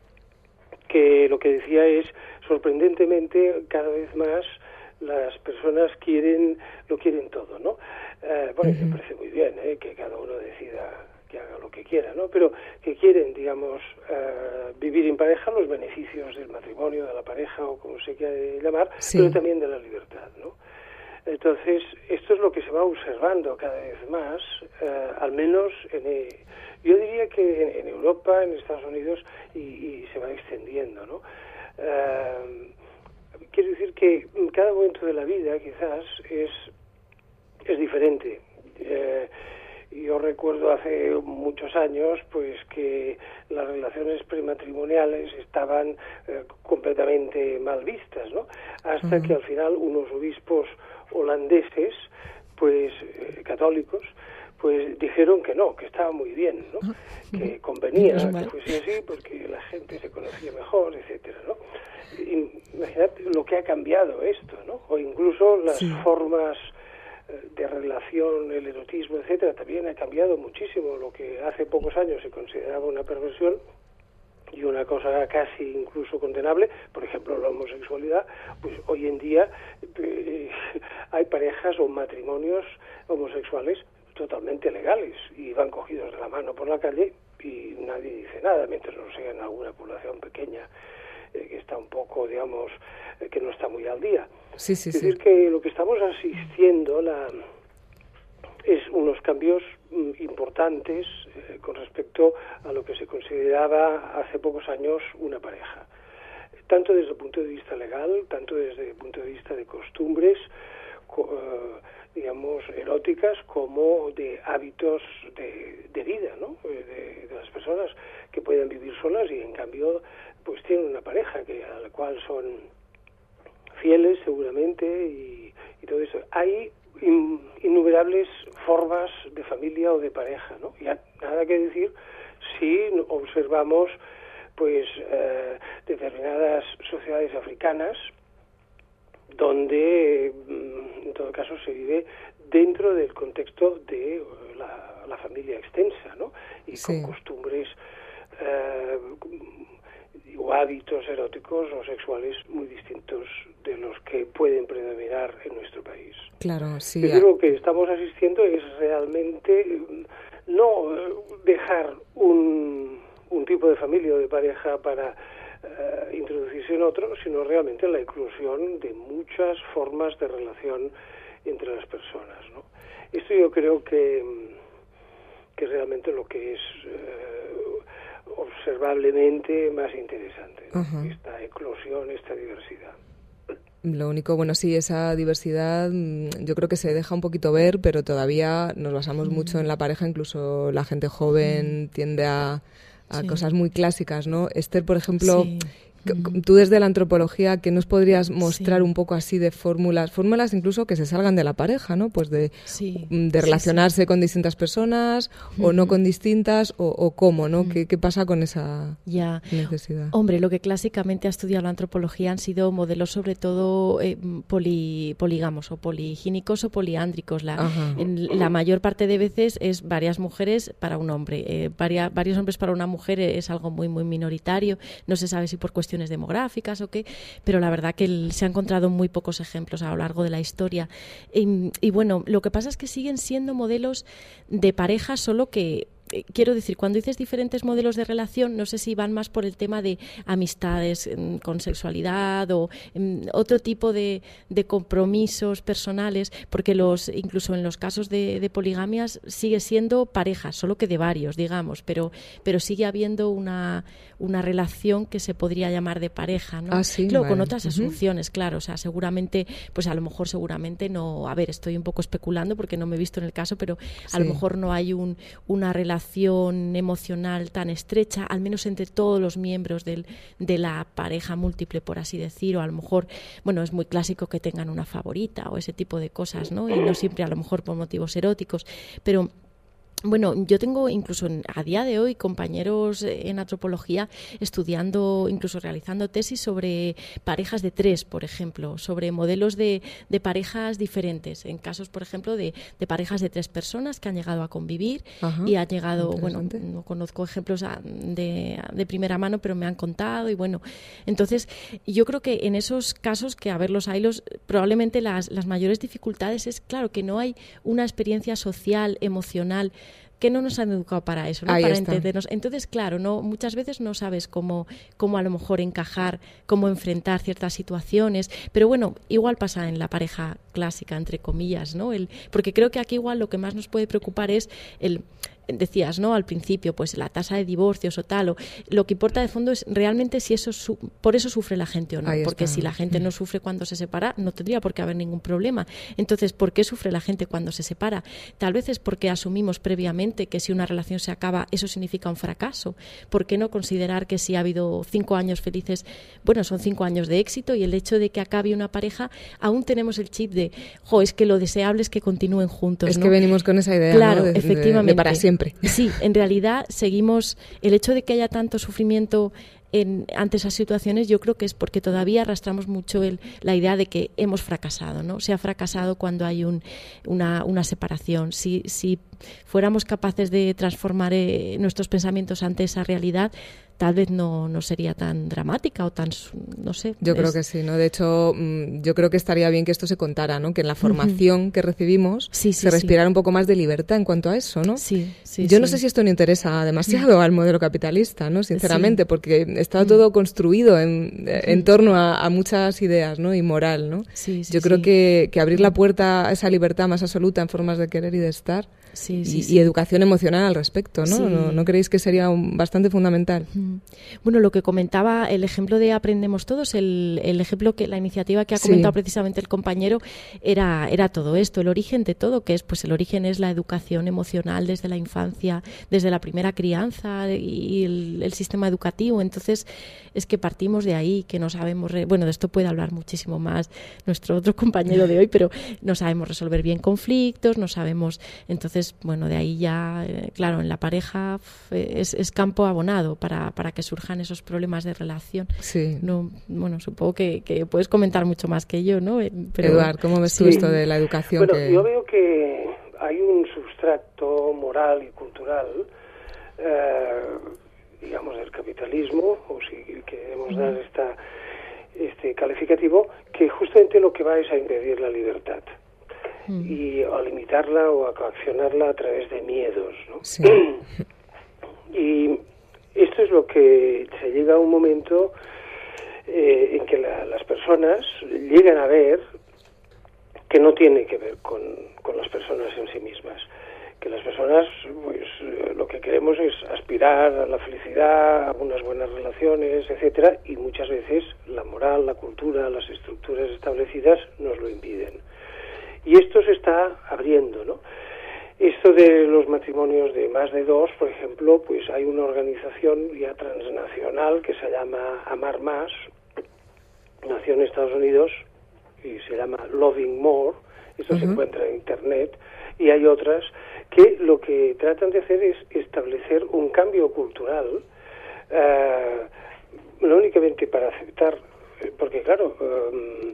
que lo que decía es, sorprendentemente, cada vez más las personas quieren, lo quieren todo, ¿no? Eh, bueno, uh-huh. Me parece muy bien, ¿eh? Que cada uno decida que haga lo que quiera, ¿no? Pero que quieren, digamos, eh, vivir en pareja, los beneficios del matrimonio, de la pareja, o como se quiera llamar, sí. Pero también de la libertad, ¿no? Entonces, esto es lo que se va observando cada vez más, eh, al menos en, eh, yo diría que en, en Europa, en Estados Unidos, y, y se va extendiendo, ¿no? Eh, quiero decir que cada momento de la vida quizás es, es diferente. Eh, yo recuerdo hace muchos años pues que las relaciones prematrimoniales estaban eh, completamente mal vistas, ¿no? Hasta uh-huh. que al final unos obispos holandeses, pues eh, católicos, pues dijeron que no, que estaba muy bien, ¿no? Que convenía que fuese así porque la gente se conocía mejor, etcétera, ¿no? Imaginad lo que ha cambiado esto, ¿no? O incluso las sí. formas de relación, el erotismo, etcétera, también ha cambiado muchísimo. Lo que hace pocos años se consideraba una perversión y una cosa casi incluso condenable, por ejemplo la homosexualidad, pues hoy en día eh, hay parejas o matrimonios homosexuales totalmente legales y van cogidos de la mano por la calle y nadie dice nada, mientras no sea en alguna población pequeña eh, que está un poco, digamos, eh, que no está muy al día. Sí, sí, es sí. decir, que lo que estamos asistiendo la, es unos cambios mm, importantes eh, con respecto a lo que se consideraba hace pocos años una pareja. Tanto desde el punto de vista legal, tanto desde el punto de vista de costumbres, co, uh, digamos, eróticas, como de hábitos de, de vida, ¿no? De, de las personas que pueden vivir solas y en cambio pues tienen una pareja que a la cual son fieles seguramente y, y todo eso. Hay in, innumerables formas de familia o de pareja, ¿no? Y a, nada que decir si observamos pues eh, determinadas sociedades africanas donde en todo caso se vive dentro del contexto de la, la familia extensa, ¿no? Y sí. con costumbres eh, o hábitos eróticos o sexuales muy distintos de los que pueden predominar en nuestro país. Claro, sí. Es decir, lo que estamos asistiendo es realmente no dejar un, un tipo de familia o de pareja para uh, introducirse en otro, sino realmente la inclusión de muchas formas de relación entre las personas, ¿no? Esto yo creo que, que es realmente lo que es uh, observablemente más interesante, ¿no? Uh-huh. Esta eclosión, esta diversidad. Lo único, bueno, sí, esa diversidad yo creo que se deja un poquito ver, pero todavía nos basamos mm. mucho en la pareja, incluso la gente joven mm. tiende a, a sí. cosas muy clásicas, ¿no? Esther, por ejemplo, sí. Mm. Tú desde la antropología, ¿qué nos podrías mostrar sí. un poco así de fórmulas? Fórmulas incluso que se salgan de la pareja, ¿no? Pues de, sí. de relacionarse sí, sí. con distintas personas mm. o no con distintas, o, o cómo, ¿no? Mm. ¿Qué, ¿Qué pasa con esa ya. necesidad? Hombre, lo que clásicamente ha estudiado la antropología han sido modelos sobre todo eh, poli, polígamos o poligínicos o poliándricos. La, en la mayor parte de veces es varias mujeres para un hombre. Eh, varia, varios hombres para una mujer es algo muy, muy minoritario. No se sabe si por cuestiones demográficas o qué, pero la verdad que el, se han encontrado muy pocos ejemplos a lo largo de la historia. Y, y bueno, lo que pasa es que siguen siendo modelos de pareja, solo que quiero decir, cuando dices diferentes modelos de relación, no sé si van más por el tema de amistades con sexualidad o um, otro tipo de, de compromisos personales, porque los incluso en los casos de, de poligamias sigue siendo pareja, solo que de varios, digamos, pero pero sigue habiendo una, una relación que se podría llamar de pareja, ¿no? Ah, sí, claro, vale. Con otras uh-huh. asunciones, claro, o sea, seguramente, pues a lo mejor seguramente no, a ver, estoy un poco especulando porque no me he visto en el caso, pero a sí. lo mejor no hay un, una relación emocional tan estrecha, al menos entre todos los miembros del, de la pareja múltiple, por así decir, o a lo mejor, bueno, es muy clásico que tengan una favorita o ese tipo de cosas, ¿no? Y no siempre a lo mejor por motivos eróticos, pero bueno, yo tengo incluso en, a día de hoy compañeros en antropología estudiando, incluso realizando tesis sobre parejas de tres, por ejemplo, sobre modelos de, de parejas diferentes, en casos, por ejemplo, de, de parejas de tres personas que han llegado a convivir. Ajá, y han llegado, bueno, no conozco ejemplos de, de primera mano, pero me han contado y bueno, entonces yo creo que en esos casos que a ver los haylos, probablemente las, las mayores dificultades es, claro, que no hay una experiencia social, emocional, que no nos han educado para eso, ¿no? Ahí Para está. entendernos. Entonces, claro, no, muchas veces no sabes cómo, cómo a lo mejor encajar, cómo enfrentar ciertas situaciones, pero bueno, igual pasa en la pareja clásica, entre comillas, ¿no? El, porque creo que aquí igual lo que más nos puede preocupar es el... Decías, ¿no? Al principio, pues la tasa de divorcios o tal, o lo que importa de fondo es realmente si eso su, por eso sufre la gente o no, Ahí porque está. si la gente no sufre cuando se separa, no tendría por qué haber ningún problema. Entonces, ¿por qué sufre la gente cuando se separa? Tal vez es porque asumimos previamente que si una relación se acaba, eso significa un fracaso. ¿Por qué no considerar que si ha habido cinco años felices, bueno, son cinco años de éxito, y el hecho de que acabe una pareja, aún tenemos el chip de, jo, es que lo deseable es que continúen juntos, Es ¿no? que venimos con esa idea, claro, ¿no? de, efectivamente. De, de para siempre. Sí, en realidad seguimos, el hecho de que haya tanto sufrimiento en, ante esas situaciones, yo creo que es porque todavía arrastramos mucho el, la idea de que hemos fracasado, ¿no? Se ha fracasado cuando hay un, una, una separación. Si, si fuéramos capaces de transformar eh, nuestros pensamientos ante esa realidad, tal vez no, no sería tan dramática o tan, no sé. Yo es... creo que sí, ¿no? De hecho, yo creo que estaría bien que esto se contara, ¿no? Que en la formación uh-huh. que recibimos sí, sí, se respirara sí. un poco más de libertad en cuanto a eso, ¿no? Sí, sí, Yo sí. no sé si esto no interesa demasiado al modelo capitalista, ¿no? Sinceramente, sí. porque está todo construido en, en torno a, a muchas ideas, ¿no? Y moral, ¿no? Sí, sí, Yo creo sí. que, que abrir la puerta a esa libertad más absoluta en formas de querer y de estar sí, sí, y, sí. y educación emocional al respecto, ¿no? Sí. ¿No, ¿No creéis que sería un, bastante fundamental? Bueno, lo que comentaba, el ejemplo de Aprendemos Todos, el, el ejemplo que la iniciativa que ha comentado sí. precisamente el compañero era, era todo esto, el origen de todo, que es, pues el origen es la educación emocional desde la infancia, desde la primera crianza y el, el sistema educativo. Entonces, es que partimos de ahí, que no sabemos, re... bueno, de esto puede hablar muchísimo más nuestro otro compañero de hoy, pero no sabemos resolver bien conflictos, no sabemos, entonces, bueno, de ahí ya, eh, claro, en la pareja es, es campo abonado para, para que surjan esos problemas de relación. Sí. No, bueno, supongo que, que puedes comentar mucho más que yo, ¿no? Pero, Eduard, ¿cómo ves tú sí. esto de la educación? Bueno, que... yo veo que hay un sustrato moral y cultural, eh, digamos, del capitalismo, o si queremos dar esta, este calificativo, que justamente lo que va es a impedir la libertad mm. y a limitarla o a coaccionarla a través de miedos, ¿no? Sí. Y esto es lo que se llega a un momento eh, en que la, las personas llegan a ver que no tiene que ver con, con las personas en sí mismas, que las personas, pues, lo que queremos es aspirar a la felicidad, a unas buenas relaciones, etcétera, y muchas veces la moral, la cultura, las estructuras establecidas nos lo impiden. Y esto se está abriendo, ¿no? Esto de los matrimonios de más de dos, por ejemplo, pues hay una organización ya transnacional que se llama Amar Más, nació en Estados Unidos y se llama Loving More. Esto uh-huh. se encuentra en Internet, y hay otras que lo que tratan de hacer es establecer un cambio cultural, uh, no únicamente para aceptar, porque claro, um,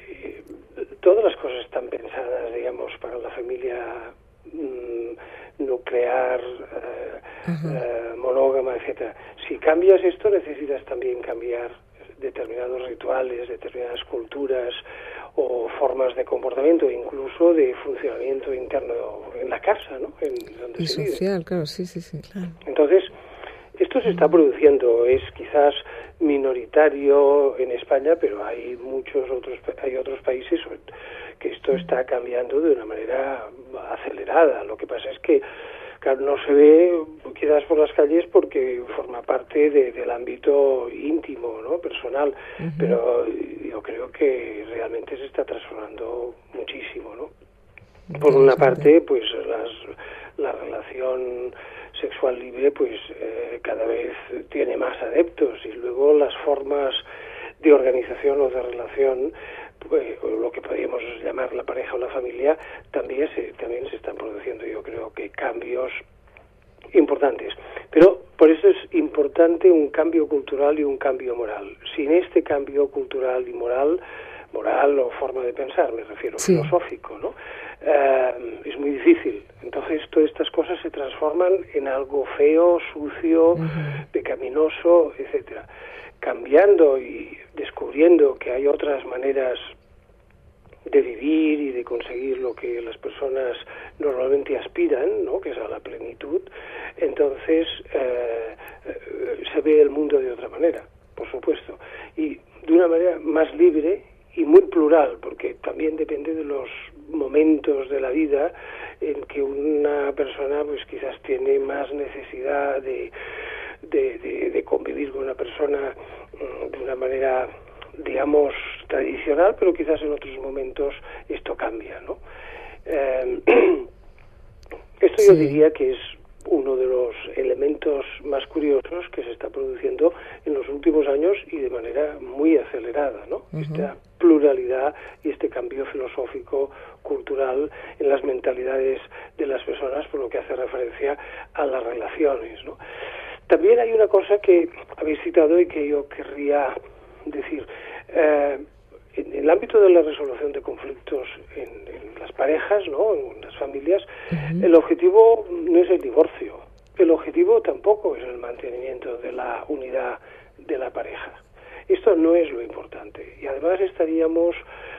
todas las cosas están pensadas, digamos, para la familia um, nuclear, uh, uh-huh. uh, monógama, etcétera. Si cambias esto, necesitas también cambiar determinados rituales, determinadas culturas o formas de comportamiento, incluso de funcionamiento interno en la casa, ¿no? En donde y se social, vive. Claro, sí, sí, sí. Claro. Entonces, esto se está produciendo, es quizás minoritario en España, pero hay muchos otros, hay otros países que esto está cambiando de una manera acelerada. Lo que pasa es que, claro, no se ve quizás por las calles porque forma parte de, del ámbito íntimo, ¿no? Personal, uh-huh. pero yo creo que realmente se está transformando muchísimo, ¿no? Por una parte, pues las, la relación sexual libre pues eh, cada vez tiene más adeptos, y luego las formas de organización o de relación, pues, lo que podríamos llamar la pareja o la familia, también se, también se están produciendo, yo creo que cambios importantes. Pero por eso es importante un cambio cultural y un cambio moral. Sin este cambio cultural y moral, moral o forma de pensar, me refiero, sí. filosófico, ¿no? Uh, es muy difícil. Entonces todas estas cosas se transforman en algo feo, sucio, uh-huh. pecaminoso, etcétera. Cambiando y descubriendo que hay otras maneras de vivir y de conseguir lo que las personas normalmente aspiran, ¿no? Que es a la plenitud, entonces eh, eh, se ve el mundo de otra manera, por supuesto, y de una manera más libre y muy plural, porque también depende de los momentos de la vida en que una persona pues quizás tiene más necesidad de, de, de, de convivir con una persona um, de una manera, digamos, tradicional, pero quizás en otros momentos esto cambia, ¿no? Eh, esto sí. Yo diría que es uno de los elementos más curiosos que se está produciendo en los últimos años y de manera muy acelerada, ¿no? Uh-huh. Esta pluralidad y este cambio filosófico, cultural en las mentalidades de las personas, por lo que hace referencia a las relaciones, ¿no? También hay una cosa que habéis citado y que yo querría decir. Eh, en el ámbito de la resolución de conflictos en, en las parejas, ¿no? En las familias, uh-huh. el objetivo no es el divorcio, el objetivo tampoco es el mantenimiento de la unidad de la pareja. Esto no es lo importante, y además estaríamos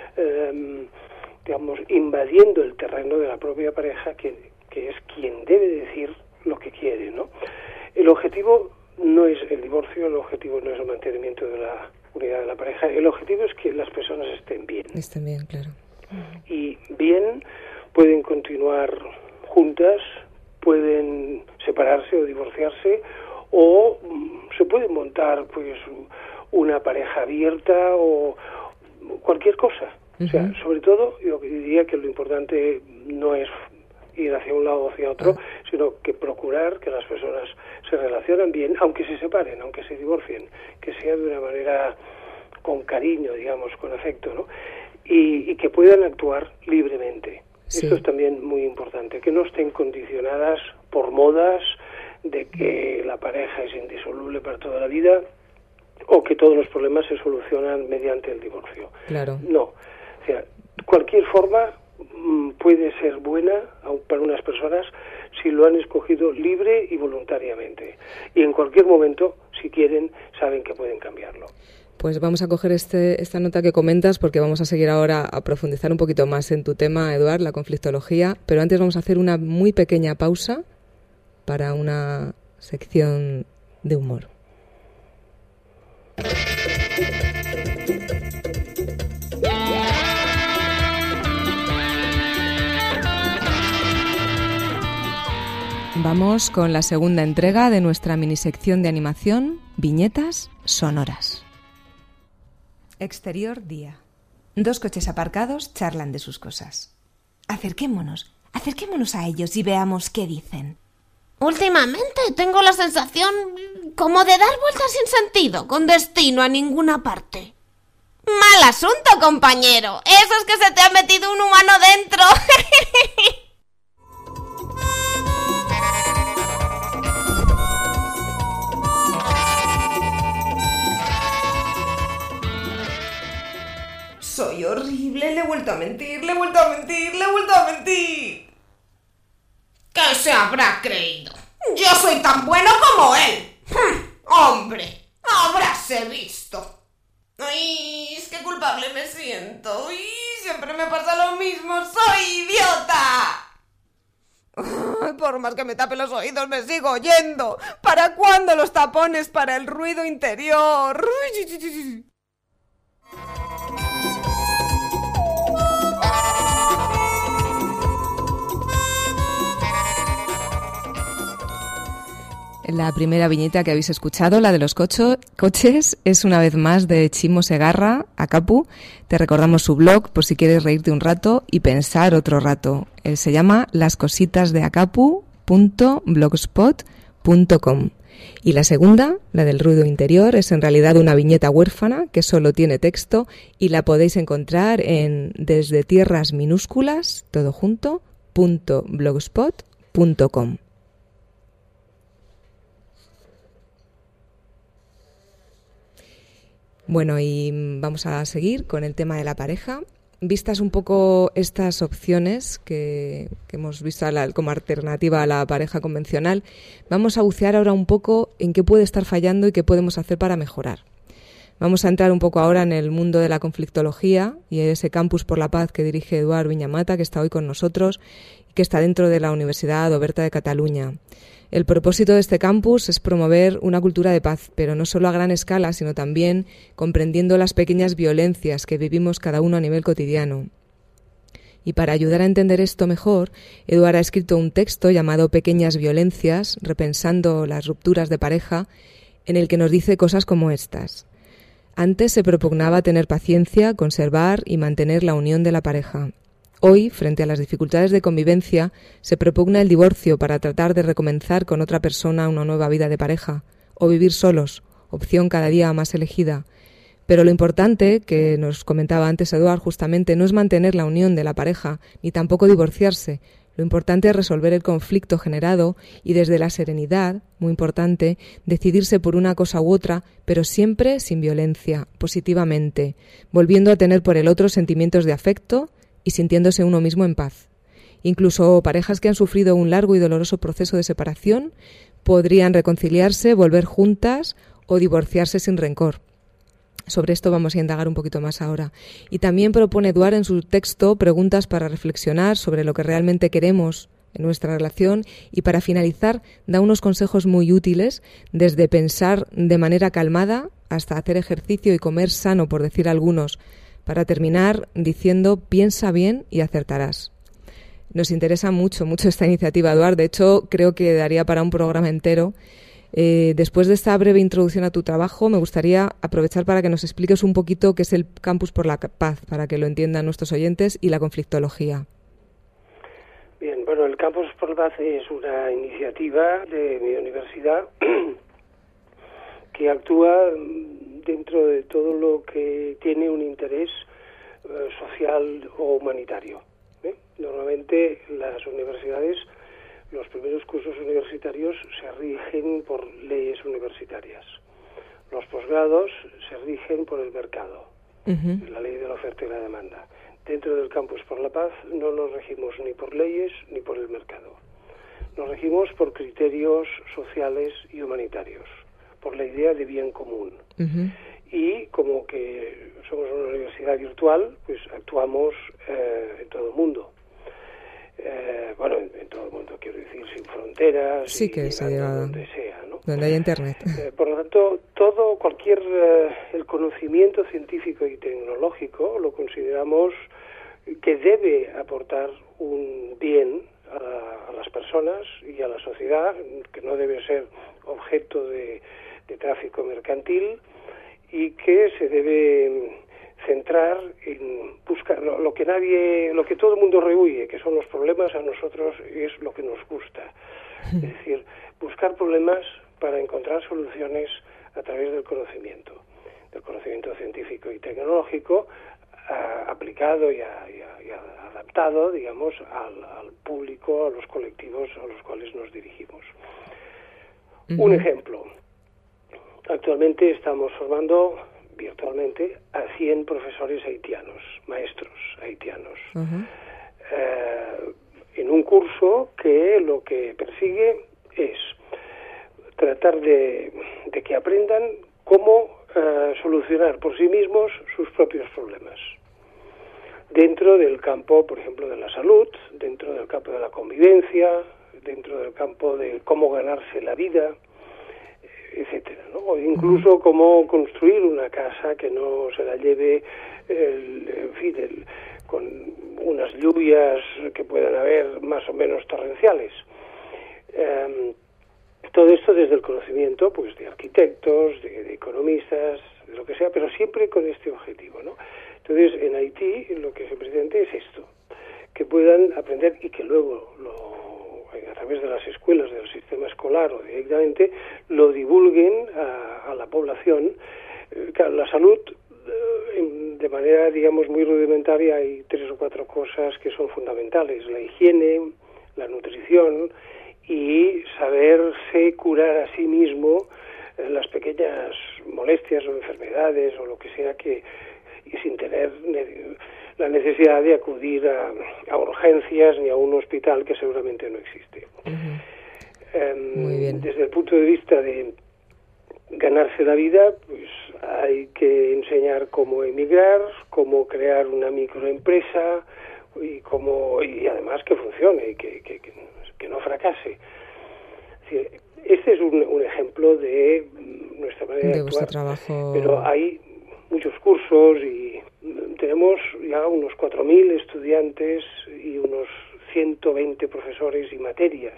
eh, digamos invadiendo el terreno de la propia pareja, que, que es quien debe decir lo que quiere, ¿no? El objetivo no es el divorcio, el objetivo no es el mantenimiento de la unidad de la pareja, el objetivo es que las personas estén bien. Estén bien, claro. Y bien, pueden continuar juntas, pueden separarse o divorciarse, o se pueden montar pues una pareja abierta o cualquier cosa. Uh-huh. O sea, sobre todo, yo diría que lo importante no es ir hacia un lado o hacia otro, uh-huh. sino que procurar que las personas se relacionen bien, aunque se separen, aunque se divorcien, que sea de una manera con cariño, digamos, con afecto, ¿no? Y, y que puedan actuar libremente. Sí. Esto es también muy importante, que no estén condicionadas por modas de que la pareja es indisoluble para toda la vida o que todos los problemas se solucionan mediante el divorcio. Claro. No. O sea, cualquier forma mmm, puede ser buena para unas personas si lo han escogido libre y voluntariamente. Y en cualquier momento, si quieren, saben que pueden cambiarlo. Pues vamos a coger este, esta nota que comentas, porque vamos a seguir ahora a profundizar un poquito más en tu tema, Eduard, la conflictología. Pero antes vamos a hacer una muy pequeña pausa para una sección de humor. Vamos con la segunda entrega de nuestra minisección de animación, Viñetas Sonoras. Exterior día. Dos coches aparcados charlan de sus cosas. Acerquémonos, Acerquémonos a ellos y veamos qué dicen. Últimamente tengo la sensación como de dar vueltas sin sentido, con destino a ninguna parte. Mal asunto, compañero. Eso es que se te ha metido un humano dentro. Soy horrible, le he vuelto a mentir, le he vuelto a mentir, le he vuelto a mentir. ¿Qué se habrá creído? Yo soy tan bueno como él. ¡Hombre! ¡Habráse visto! ¡Ay, es que culpable me siento! ¡Ay, siempre me pasa lo mismo! ¡Soy idiota! Ay, por más que me tape los oídos, me sigo oyendo. ¿Para cuándo los tapones para el ruido interior? La primera viñeta que habéis escuchado, la de los cocho, coches, es una vez más de Chimo Segarra, Acapu. Te recordamos su blog por si quieres reírte un rato y pensar otro rato. Él se llama las cositas de acapu punto blogspot punto com. Y la segunda, la del ruido interior, es en realidad una viñeta huérfana que solo tiene texto y la podéis encontrar en desde tierras minúsculas, todo junto, punto blogspot punto com. Bueno, y vamos a seguir con el tema de la pareja. Vistas un poco estas opciones que, que hemos visto a la, como alternativa a la pareja convencional, vamos a bucear ahora un poco en qué puede estar fallando y qué podemos hacer para mejorar. Vamos a entrar un poco ahora en el mundo de la conflictología y ese campus por la paz que dirige Eduard Viñamata, que está hoy con nosotros y que está dentro de la Universidad Oberta de Cataluña. El propósito de este campus es promover una cultura de paz, pero no solo a gran escala, sino también comprendiendo las pequeñas violencias que vivimos cada uno a nivel cotidiano. Y para ayudar a entender esto mejor, Eduard ha escrito un texto llamado Pequeñas violencias, repensando las rupturas de pareja, en el que nos dice cosas como estas. Antes se propugnaba tener paciencia, conservar y mantener la unión de la pareja. Hoy, frente a las dificultades de convivencia, se propugna el divorcio para tratar de recomenzar con otra persona una nueva vida de pareja, o vivir solos, opción cada día más elegida. Pero lo importante, que nos comentaba antes Eduard justamente, no es mantener la unión de la pareja, ni tampoco divorciarse. Lo importante es resolver el conflicto generado y desde la serenidad, muy importante, decidirse por una cosa u otra, pero siempre sin violencia, positivamente, volviendo a tener por el otro sentimientos de afecto, y sintiéndose uno mismo en paz. Incluso parejas que han sufrido un largo y doloroso proceso de separación podrían reconciliarse, volver juntas o divorciarse sin rencor. Sobre esto vamos a indagar un poquito más ahora. Y también propone Eduard en su texto preguntas para reflexionar sobre lo que realmente queremos en nuestra relación y para finalizar da unos consejos muy útiles desde pensar de manera calmada hasta hacer ejercicio y comer sano, por decir algunos, para terminar diciendo piensa bien y acertarás. Nos interesa mucho, mucho esta iniciativa, Eduard. De hecho, creo que daría para un programa entero. Eh, después de esta breve introducción a tu trabajo, me gustaría aprovechar para que nos expliques un poquito qué es el Campus por la Paz, para que lo entiendan nuestros oyentes, y la conflictología. Bien, bueno, el Campus por la Paz es una iniciativa de mi universidad que actúa dentro de todo lo que tiene un interés eh, social o humanitario. ¿eh? Normalmente las universidades, los primeros cursos universitarios se rigen por leyes universitarias. Los posgrados se rigen por el mercado, uh-huh. la ley de la oferta y la demanda. Dentro del Campus por la Paz no nos regimos ni por leyes ni por el mercado. Nos regimos por criterios sociales y humanitarios, por la idea de bien común. Uh-huh. Y como que somos una universidad virtual, pues actuamos eh, en todo el mundo. Eh, bueno, en, en todo el mundo, quiero decir, sin fronteras. Sí, que se lleva donde sea, ¿no? Donde hay internet. Eh, por lo tanto, todo, cualquier, eh, el conocimiento científico y tecnológico lo consideramos que debe aportar un bien a, la, a las personas y a la sociedad, que no debe ser objeto de, de tráfico mercantil y que se debe centrar en buscar lo, lo que nadie, lo que todo el mundo rehuye, que son los problemas, a nosotros es lo que nos gusta. Es decir, buscar problemas para encontrar soluciones a través del conocimiento, del conocimiento científico y tecnológico, a, aplicado y, a, y, a, y a, adaptado, digamos, al, al público, a los colectivos a los cuales nos dirigimos. Uh-huh. Un ejemplo. Actualmente estamos formando virtualmente a cien profesores haitianos, maestros haitianos, uh-huh. eh, en un curso que lo que persigue es tratar de, de que aprendan cómo uh, solucionar por sí mismos sus propios problemas. Dentro del campo, por ejemplo, de la salud, dentro del campo de la convivencia, dentro del campo de cómo ganarse la vida, etcétera, ¿no? O incluso uh-huh. cómo construir una casa que no se la lleve, el, en fin, el, con unas lluvias que puedan haber más o menos torrenciales. Um, todo esto desde el conocimiento, pues, de arquitectos, de, de economistas, de lo que sea, pero siempre con este objetivo, ¿no? Entonces, en Haití lo que se pretende es esto, que puedan aprender y que luego lo a través de las escuelas, del sistema escolar o directamente, lo divulguen a, a la población. Eh, claro, la salud, eh, de manera, digamos, muy rudimentaria, hay tres o cuatro cosas que son fundamentales: la higiene, la nutrición y saberse curar a sí mismo eh, las pequeñas molestias o enfermedades o lo que sea, que y sin tener ne- la necesidad de acudir a, a urgencias ni a un hospital que seguramente no existe. Uh-huh. Um, Muy bien. Desde el punto de vista de ganarse la vida, pues hay que enseñar cómo emigrar, cómo crear una microempresa y cómo y además que funcione y que, que, que, que no fracase. Es decir, este es un, un ejemplo de nuestra manera de, de actuar, trabajo... pero hay muchos cursos y tenemos ya unos cuatro mil estudiantes y unos ciento veinte profesores y materias.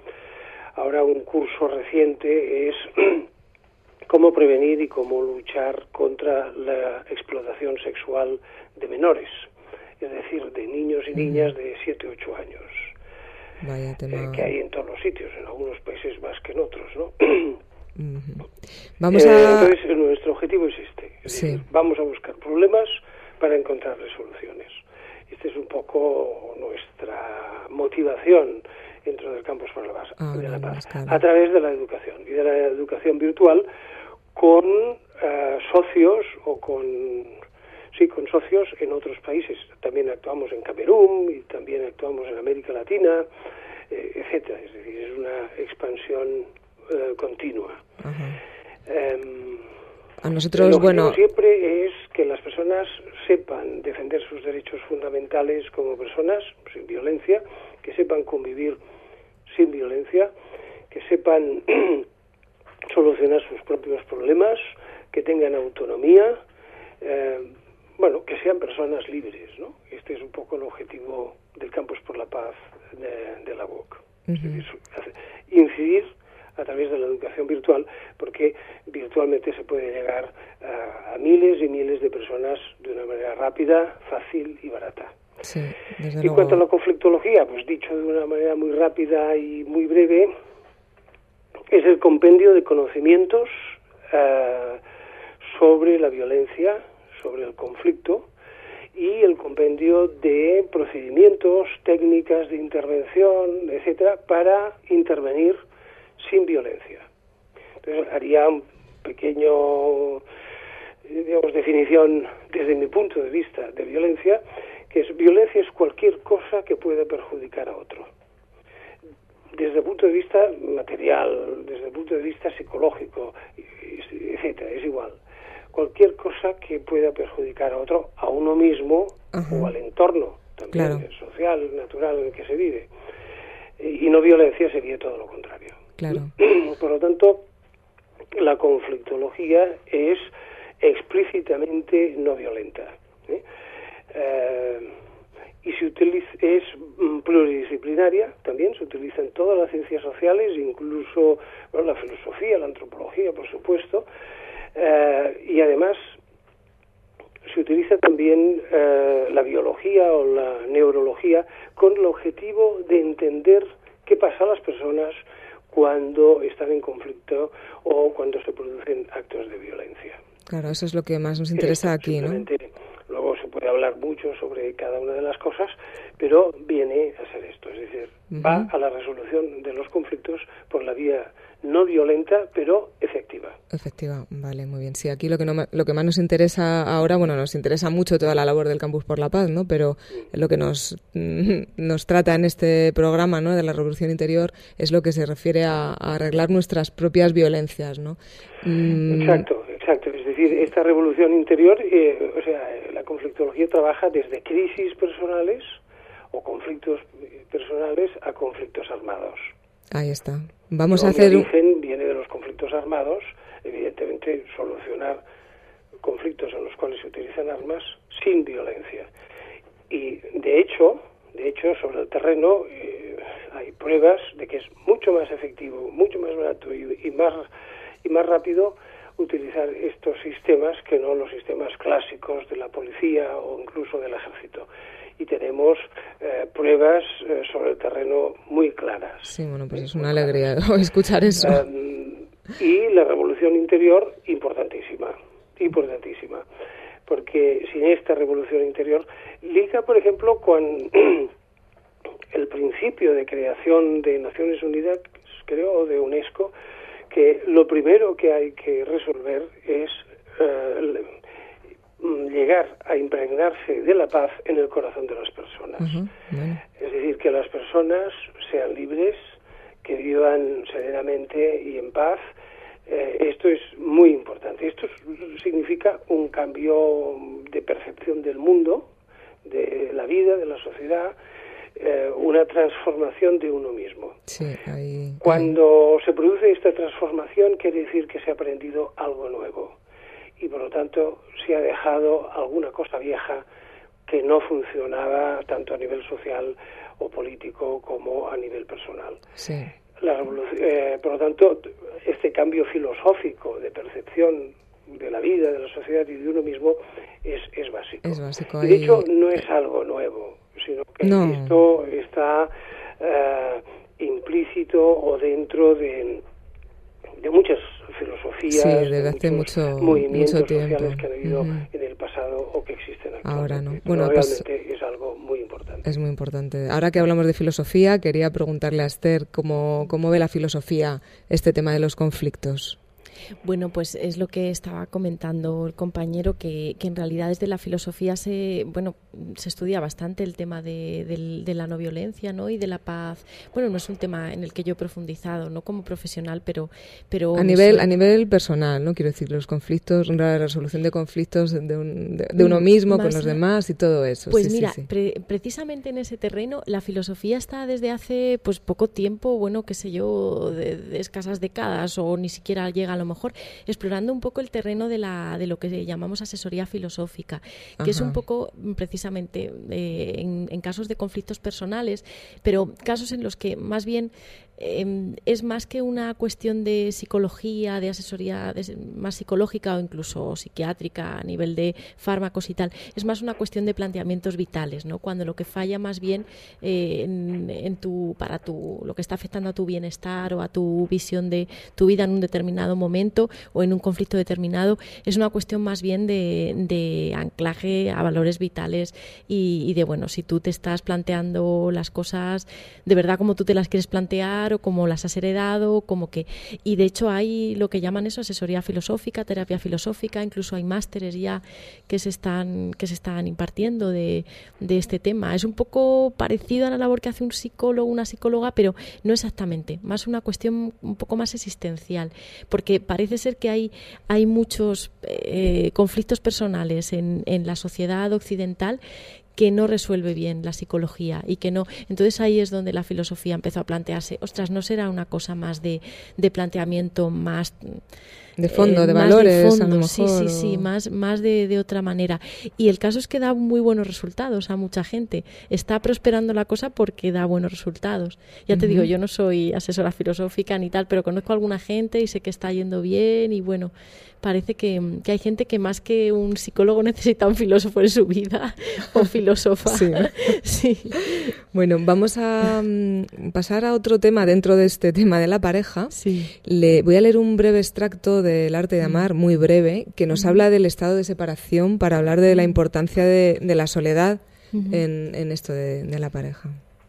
Ahora un curso reciente es cómo prevenir y cómo luchar contra la explotación sexual de menores, es decir, de niños y niñas de siete u ocho años. Vaya tema... eh, que hay en todos los sitios, en algunos países más que en otros, ¿no? Uh-huh. Vamos a... eh, entonces, nuestro objetivo es este. Es sí. decir, vamos a buscar problemas para encontrar soluciones. Esta es un poco nuestra motivación dentro del Campus por la Paz, ah, de la Paz claro. a través de la educación y de la educación virtual con uh, socios o con sí con socios en otros países. También actuamos en Camerún y también actuamos en América Latina, eh, etcétera. Es decir, es una expansión uh, continua. Uh-huh. Um, A nosotros, bueno, siempre es que las personas sepan defender sus derechos fundamentales como personas, sin violencia, que sepan convivir sin violencia, que sepan solucionar sus propios problemas, que tengan autonomía, eh, bueno, que sean personas libres, ¿no? Este es un poco el objetivo del Campus por la Paz de, de la U O C. Uh-huh. Es decir, incidir a través de la educación virtual, porque virtualmente se puede llegar a, a miles y miles de personas de una manera rápida, fácil y barata. Sí, desde en luego. Cuanto a la conflictología, pues dicho de una manera muy rápida y muy breve, es el compendio de conocimientos uh, sobre la violencia, sobre el conflicto, y el compendio de procedimientos, técnicas de intervención, etcétera, para intervenir sin violencia. Entonces haría un pequeño, digamos, definición desde mi punto de vista de violencia, que es violencia es cualquier cosa que pueda perjudicar a otro. Desde el punto de vista material, desde el punto de vista psicológico, etcétera, es igual. Cualquier cosa que pueda perjudicar a otro, a uno mismo, uh-huh, o al entorno también, claro, social, natural en el que se vive. Y no violencia sería todo lo contrario. Claro. Por lo tanto, la conflictología es explícitamente no violenta, ¿eh? Eh, y se utiliza, es pluridisciplinaria, también se utiliza en todas las ciencias sociales, incluso bueno, la filosofía, la antropología, por supuesto, eh, y además se utiliza también eh, la biología o la neurología con el objetivo de entender qué pasa a las personas cuando están en conflicto o cuando se producen actos de violencia. Claro, eso es lo que más nos interesa Esto, aquí, ¿no? Luego se puede hablar mucho sobre cada una de las cosas, pero viene a ser esto, es decir, uh-huh. va a la resolución de los conflictos por la vía no violenta, pero efectiva. Efectiva, vale, muy bien. Sí, aquí lo que no, lo que más nos interesa ahora, bueno, nos interesa mucho toda la labor del Campus por la Paz, ¿no? Pero mm. lo que nos nos trata en este programa, ¿no? De la revolución interior es lo que se refiere a, a arreglar nuestras propias violencias, ¿no? Mm. Exacto, exacto. Es decir, esta revolución interior, eh, o sea, la conflictología trabaja desde crisis personales o conflictos personales a conflictos armados. Ahí está. Vamos Pero a hacer... El origen viene de los conflictos armados, evidentemente solucionar conflictos en los cuales se utilizan armas sin violencia. Y de hecho, de hecho sobre el terreno eh, hay pruebas de que es mucho más efectivo, mucho más barato y, y más y más rápido utilizar estos sistemas que no los sistemas clásicos de la policía o incluso del ejército. Y tenemos eh, pruebas eh, sobre el terreno muy claras. Sí, bueno, pues es una alegría escuchar eso. Um, y la revolución interior, importantísima, importantísima. Porque sin esta revolución interior, liga, por ejemplo, con el principio de creación de Naciones Unidas, creo, o de UNESCO, que lo primero que hay que resolver es uh, llegar a impregnarse de la paz en el corazón de las personas. Uh-huh. Bueno. Es decir, que las personas sean libres, que vivan serenamente y en paz. Eh, esto es muy importante. Esto significa un cambio de percepción del mundo, de la vida, de la sociedad, eh, una transformación de uno mismo. Sí, ahí, Cuando ahí. se produce esta transformación, quiere decir que se ha aprendido algo nuevo. Y por lo tanto se ha dejado alguna cosa vieja que no funcionaba tanto a nivel social o político como a nivel personal. Sí. La revolución, eh, por lo tanto, este cambio filosófico de percepción de la vida, de la sociedad y de uno mismo es, es básico. Es básico. Y de hecho no es algo nuevo, sino que no. esto está eh, implícito o dentro de, de muchas filosofías, sí, desde hace mucho, movimientos mucho tiempo. sociales que han habido uh-huh. en el pasado o que existen actualmente. Ahora no. Pero bueno, realmente pues, es algo muy importante. Es muy importante. Ahora que hablamos de filosofía, quería preguntarle a Esther cómo, cómo ve la filosofía este tema de los conflictos. Bueno, pues es lo que estaba comentando el compañero, que, que en realidad desde la filosofía se bueno se estudia bastante el tema de, de, de la no violencia, ¿no? Y de la paz. Bueno, no es un tema en el que yo he profundizado, no como profesional, pero... pero a nivel a nivel personal, ¿no? Quiero decir, los conflictos, la resolución de conflictos de, un, de, de uno mismo, Más, con los demás y todo eso. Pues sí, mira, sí, sí. Pre- precisamente en ese terreno la filosofía está desde hace pues poco tiempo, bueno, qué sé yo, de, de escasas décadas o ni siquiera llega a lo mejor, explorando un poco el terreno de la de lo que llamamos asesoría filosófica, que Ajá. es un poco precisamente eh, en, en casos de conflictos personales, pero casos en los que más bien eh, es más que una cuestión de psicología, de asesoría de, más psicológica o incluso psiquiátrica a nivel de fármacos y tal, es más una cuestión de planteamientos vitales, ¿no? Cuando lo que falla más bien eh, en, en tu para tu lo que está afectando a tu bienestar o a tu visión de tu vida en un determinado momento o en un conflicto determinado, es una cuestión más bien de, de anclaje a valores vitales y, y de, bueno, si tú te estás planteando las cosas de verdad como tú te las quieres plantear o como las has heredado, como que... Y de hecho hay lo que llaman eso, asesoría filosófica, terapia filosófica, incluso hay másteres ya que se están que se están impartiendo de, de este tema. Es un poco parecido a la labor que hace un psicólogo, una psicóloga, pero no exactamente, más una cuestión un poco más existencial, porque parece ser que hay, hay muchos eh, conflictos personales en, en la sociedad occidental que no resuelve bien la psicología y que no. Entonces ahí es donde la filosofía empezó a plantearse, ostras, ¿no será una cosa más de, de planteamiento más de fondo, eh, de más valores, de fondo, a lo mejor? sí, sí, sí, más, más de, de otra manera. Y el caso es que da muy buenos resultados a mucha gente. Está prosperando la cosa porque da buenos resultados. Ya te uh-huh. digo, yo no soy asesora filosófica ni tal, pero conozco a alguna gente y sé que está yendo bien y bueno, parece que, que hay gente que más que un psicólogo necesita un filósofo en su vida o filósofa. Sí. Sí. Bueno, vamos a um, pasar a otro tema dentro de este tema de la pareja. Sí. Le voy a leer un breve extracto del Arte de Amar, muy breve, que nos uh-huh. habla del estado de separación para hablar de la importancia de, de la soledad uh-huh. en, en esto de, de la pareja.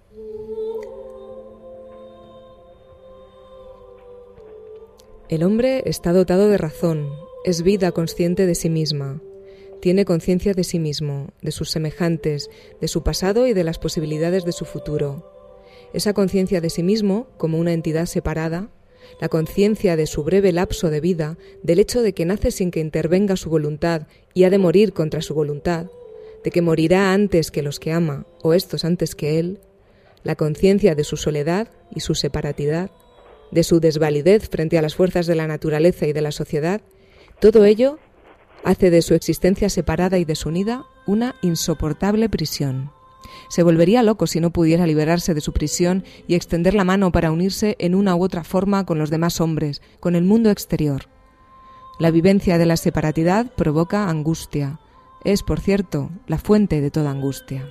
El hombre está dotado de razón, es vida consciente de sí misma. Tiene conciencia de sí mismo, de sus semejantes, de su pasado y de las posibilidades de su futuro. Esa conciencia de sí mismo, como una entidad separada, la conciencia de su breve lapso de vida, del hecho de que nace sin que intervenga su voluntad y ha de morir contra su voluntad, de que morirá antes que los que ama, o estos antes que él, la conciencia de su soledad y su separatidad, de su desvalidez frente a las fuerzas de la naturaleza y de la sociedad, todo ello hace de su existencia separada y desunida una insoportable prisión. Se volvería loco si no pudiera liberarse de su prisión y extender la mano para unirse en una u otra forma con los demás hombres, con el mundo exterior. La vivencia de la separatidad provoca angustia. Es, por cierto, la fuente de toda angustia.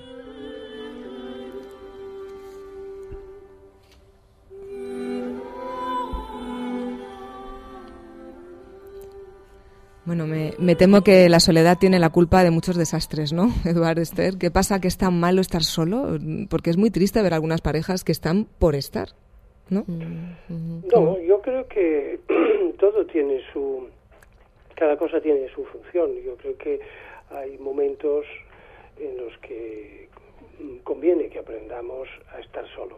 Bueno, me, me temo que la soledad tiene la culpa de muchos desastres, ¿no, Eduard, Esther? ¿Qué pasa? ¿Que es tan malo estar solo? Porque es muy triste ver algunas parejas que están por estar, ¿no? No, yo creo que todo tiene su... Cada cosa tiene su función. Yo creo que hay momentos en los que conviene que aprendamos a estar solos,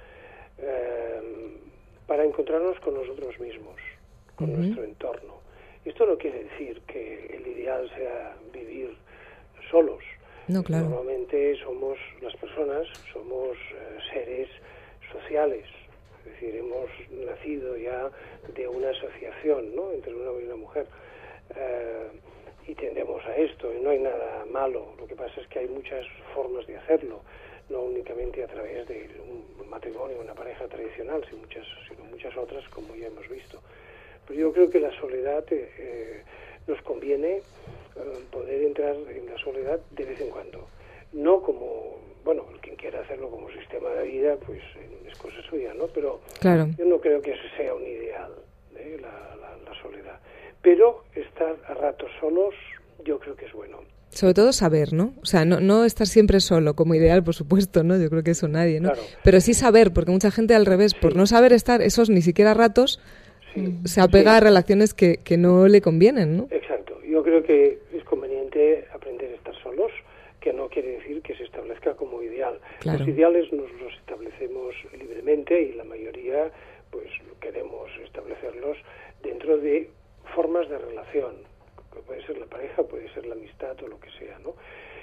eh, para encontrarnos con nosotros mismos, con uh-huh. nuestro entorno. Esto no quiere decir que el ideal sea vivir solos. No, claro. Normalmente somos, las personas, somos eh, seres sociales. Es decir, hemos nacido ya de una asociación, ¿no?, entre un hombre y una mujer. Eh, y tendemos a esto, y no hay nada malo. Lo que pasa es que hay muchas formas de hacerlo, no únicamente a través de un matrimonio, una pareja tradicional, sino muchas, sino muchas otras, como ya hemos visto. Pero yo creo que la soledad, eh, nos conviene eh, poder entrar en la soledad de vez en cuando. No como, bueno, quien quiera hacerlo como sistema de vida, pues eh, es cosa suya, ¿no? Pero claro. Yo no creo que ese sea un ideal, ¿eh? la, la, la soledad. Pero estar a ratos solos, yo creo que es bueno. Sobre todo saber, ¿no? O sea, no, no estar siempre solo como ideal, por supuesto, ¿no? Yo creo que eso nadie, ¿no? Claro. Pero sí saber, porque mucha gente al revés, sí. por no saber estar esos ni siquiera ratos, sí. se apega sí. a relaciones que, que no le convienen, ¿no? Exacto. Yo creo que es conveniente aprender a estar solos, que no quiere decir que se establezca como ideal. Claro. Los ideales nos los establecemos libremente y la mayoría, pues, queremos establecerlos dentro de formas de relación. Puede ser la pareja, puede ser la amistad o lo que sea, ¿no?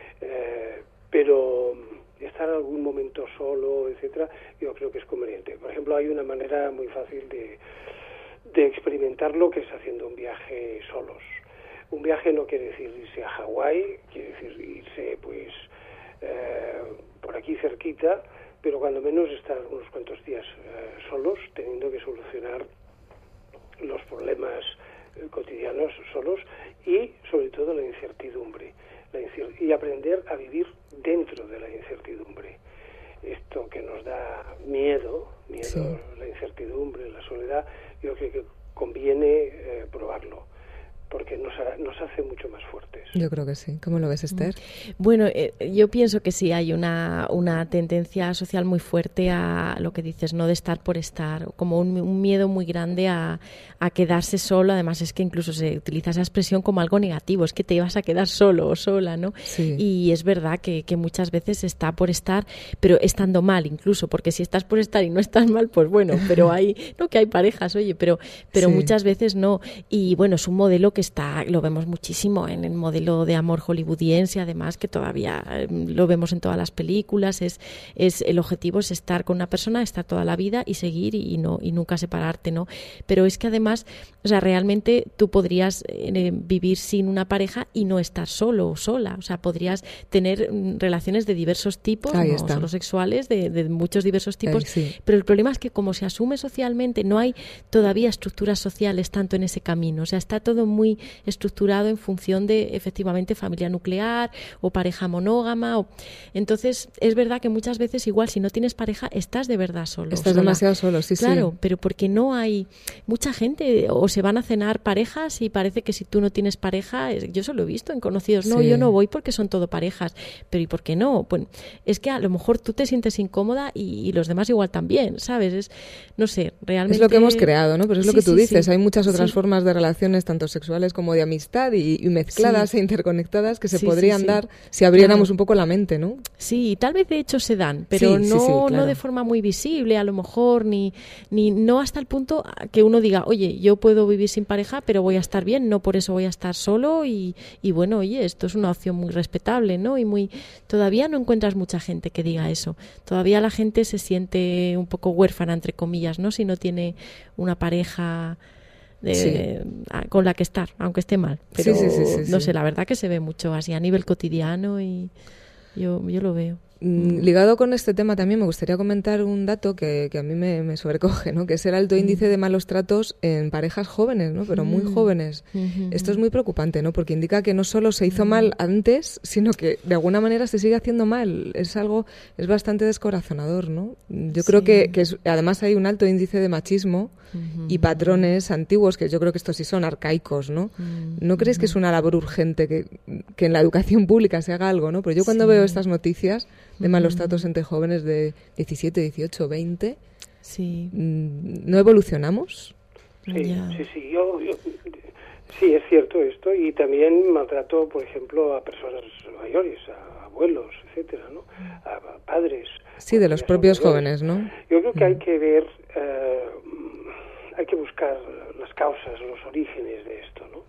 Eh, pero estar en algún momento solo, etcétera, yo creo que es conveniente. Por ejemplo, hay una manera muy fácil de, de experimentarlo, que es haciendo un viaje solos. Un viaje no quiere decir irse a Hawái, quiere decir irse, pues, eh, por aquí cerquita, pero cuando menos estar unos cuantos días eh, solos, teniendo que solucionar los problemas eh, cotidianos solos y, sobre todo, la incertidumbre. La incer- y aprender a vivir dentro de la incertidumbre. Esto que nos da miedo, miedo, sí. la incertidumbre, la soledad, yo creo que conviene eh, probarlo, porque nos, ha, nos hace mucho más fuertes. Yo creo que sí. ¿Cómo lo ves, Esther? Bueno, eh, yo pienso que sí hay una, una tendencia social muy fuerte a lo que dices, no de estar por estar, como un, un miedo muy grande a, a quedarse solo. Además es que incluso se utiliza esa expresión como algo negativo, es que te ibas a quedar solo o sola, ¿no? Sí. Y es verdad que, que muchas veces está por estar, pero estando mal incluso, porque si estás por estar y no estás mal, pues bueno, pero hay, no que hay parejas, oye, pero, pero sí. muchas veces no. Y bueno, es un modelo que está, lo vemos muchísimo en el modelo modelo de amor hollywoodiense, además, que todavía eh, lo vemos en todas las películas. Es, es el objetivo es estar con una persona, estar toda la vida y seguir y, y no y nunca separarte, ¿no? Pero es que además, o sea, realmente tú podrías eh, vivir sin una pareja y no estar solo o sola. O sea, podrías tener mm, relaciones de diversos tipos, Ahí no está. solo sexuales, de, de muchos diversos tipos. Ahí sí. Pero el problema es que como se asume socialmente, no hay todavía estructuras sociales tanto en ese camino. O sea, está todo muy estructurado en función de, efectivamente, familia nuclear o pareja monógama. O... Entonces, es verdad que muchas veces, igual, si no tienes pareja, estás de verdad solo. Estás sola. demasiado solo, sí, Claro, sí. pero porque no hay mucha gente, o se van a cenar parejas y parece que si tú no tienes pareja, es- yo eso lo he visto en conocidos, no, Sí. yo no voy porque son todo parejas, pero ¿y por qué no? Pues es que a lo mejor tú te sientes incómoda y, y los demás igual también, ¿sabes? Es, no sé, realmente... Es lo que hemos creado, ¿no? Pero es lo Sí, que tú sí, dices. sí. Hay muchas otras Sí. formas de relaciones, tanto sexuales como de amistad, y, y mezcladas Sí. e interconectadas, que se Sí, sí, podrían sí. dar si abriéramos Claro. un poco la mente, ¿no? Sí, tal vez de hecho se dan, pero Sí, sí, no, sí, claro. no de forma muy visible, a lo mejor, ni, ni no hasta el punto que uno diga, oye, yo puedo vivir sin pareja, pero voy a estar bien, no por eso voy a estar solo y, y bueno, oye, esto es una opción muy respetable, ¿no? Y muy todavía no encuentras mucha gente que diga eso. Todavía la gente se siente un poco huérfana, entre comillas, ¿no? Si no tiene una pareja de, Sí. a- con la que estar, aunque esté mal. Pero Sí, sí, sí, sí, no sí. sé, la verdad que se ve mucho así a nivel cotidiano y yo, yo lo veo. Mm, Ligado con este tema también me gustaría comentar un dato que, que a mí me, me sobrecoge, ¿no? Que es el alto índice de malos tratos en parejas jóvenes, ¿no? Pero muy jóvenes. Esto es muy preocupante, ¿no? Porque indica que no solo se hizo mal antes, sino que de alguna manera se sigue haciendo mal. Es algo, es bastante descorazonador, ¿no? Yo creo Sí. que, que es- además hay un alto índice de machismo y patrones antiguos, que yo creo que estos sí son arcaicos, ¿no? ¿No crees que es una labor urgente que, que en la educación pública se haga algo, ¿no? Pero yo cuando Sí. veo estas noticias de malos tratos entre jóvenes de diecisiete, dieciocho, veinte, Sí, mm, ¿no evolucionamos? Sí, ya. sí, sí, yo, yo- sí, es cierto esto, y también maltrato, por ejemplo, a personas mayores, a abuelos, etcétera, ¿no? A, a padres. Sí, de los cuando ya son propios mayores. jóvenes, ¿no? Yo creo que hay que ver, eh, hay que buscar las causas, los orígenes de esto, ¿no?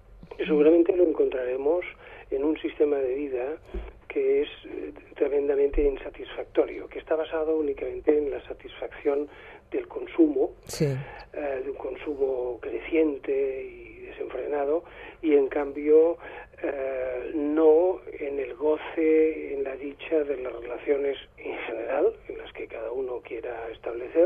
Y seguramente lo encontraremos en un sistema de vida que es eh, tremendamente insatisfactorio, que está basado únicamente en la satisfacción del consumo, Sí. eh, de un consumo creciente y desenfrenado, y en cambio eh, no en el goce, en la dicha de las relaciones en general, en las que cada uno quiera establecer,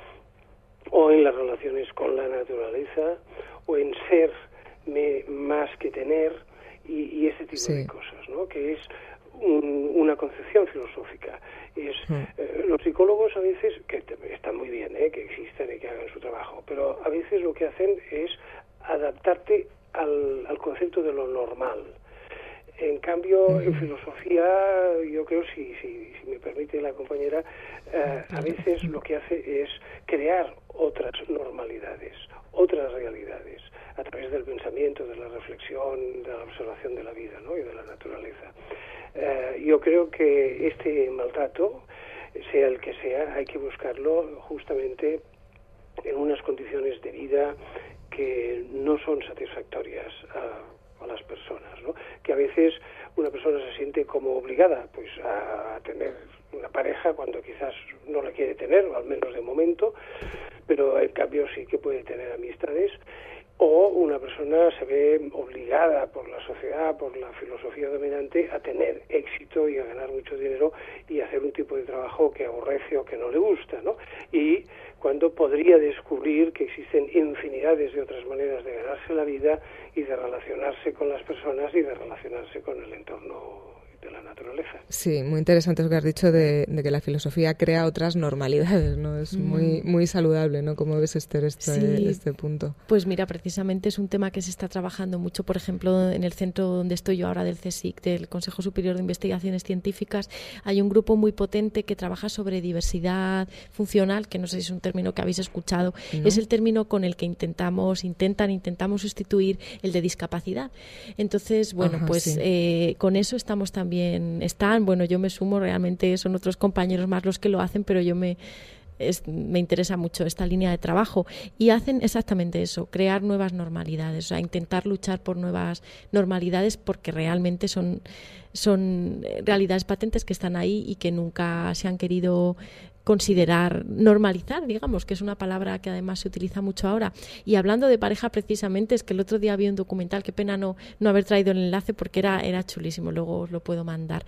o en las relaciones con la naturaleza, o en ser me- más que tener, y, y ese tipo Sí. de cosas, ¿no? Que es un- una concepción filosófica. Es eh, los psicólogos a veces, que te- están muy bien, ¿eh? Que existan y que hagan su trabajo, pero a veces lo que hacen es adaptarte al, al concepto de lo normal. En cambio, en filosofía, yo creo, si, si, si me permite la compañera, eh, a veces lo que hace es crear otras normalidades, otras realidades, a través del pensamiento, de la reflexión, de la observación de la vida, ¿no? Y de la naturaleza. Eh, yo creo que este maltrato, sea el que sea, hay que buscarlo justamente en unas condiciones de vida que no son satisfactorias a, a las personas, ¿no? Que a veces una persona se siente como obligada pues a, a tener una pareja cuando quizás no la quiere tener, o al menos de momento, pero en cambio sí que puede tener amistades, o una persona se ve obligada por la sociedad, por la filosofía dominante, a tener éxito y a ganar mucho dinero y hacer un tipo de trabajo que aborrece o que no le gusta, ¿no? Y cuando podría descubrir que existen infinidades de otras maneras de ganarse la vida y de relacionarse con las personas y de relacionarse con el entorno de la naturaleza. Sí, muy interesante eso que has dicho de, de que la filosofía crea otras normalidades, ¿no? Es muy muy saludable, ¿no? ¿Cómo ves, Esther, este, Sí. este punto? Pues mira, precisamente es un tema que se está trabajando mucho, por ejemplo, en el centro donde estoy yo ahora del CSIC, del Consejo Superior de Investigaciones Científicas, hay un grupo muy potente que trabaja sobre diversidad funcional, que no sé si es un término que habéis escuchado, ¿No? es el término con el que intentamos, intentan, intentamos sustituir el de discapacidad. Entonces, bueno, Ajá, pues sí. eh, con eso estamos también, están, bueno, yo me sumo, realmente son otros compañeros más los que lo hacen, pero yo me es, me interesa mucho esta línea de trabajo, y hacen exactamente eso, crear nuevas normalidades, o sea, intentar luchar por nuevas normalidades porque realmente son, son realidades patentes que están ahí y que nunca se han querido considerar, normalizar, digamos, que es una palabra que además se utiliza mucho ahora. Y hablando de pareja, precisamente, es que el otro día vi un documental, qué pena no, no haber traído el enlace porque era, era chulísimo, luego os lo puedo mandar,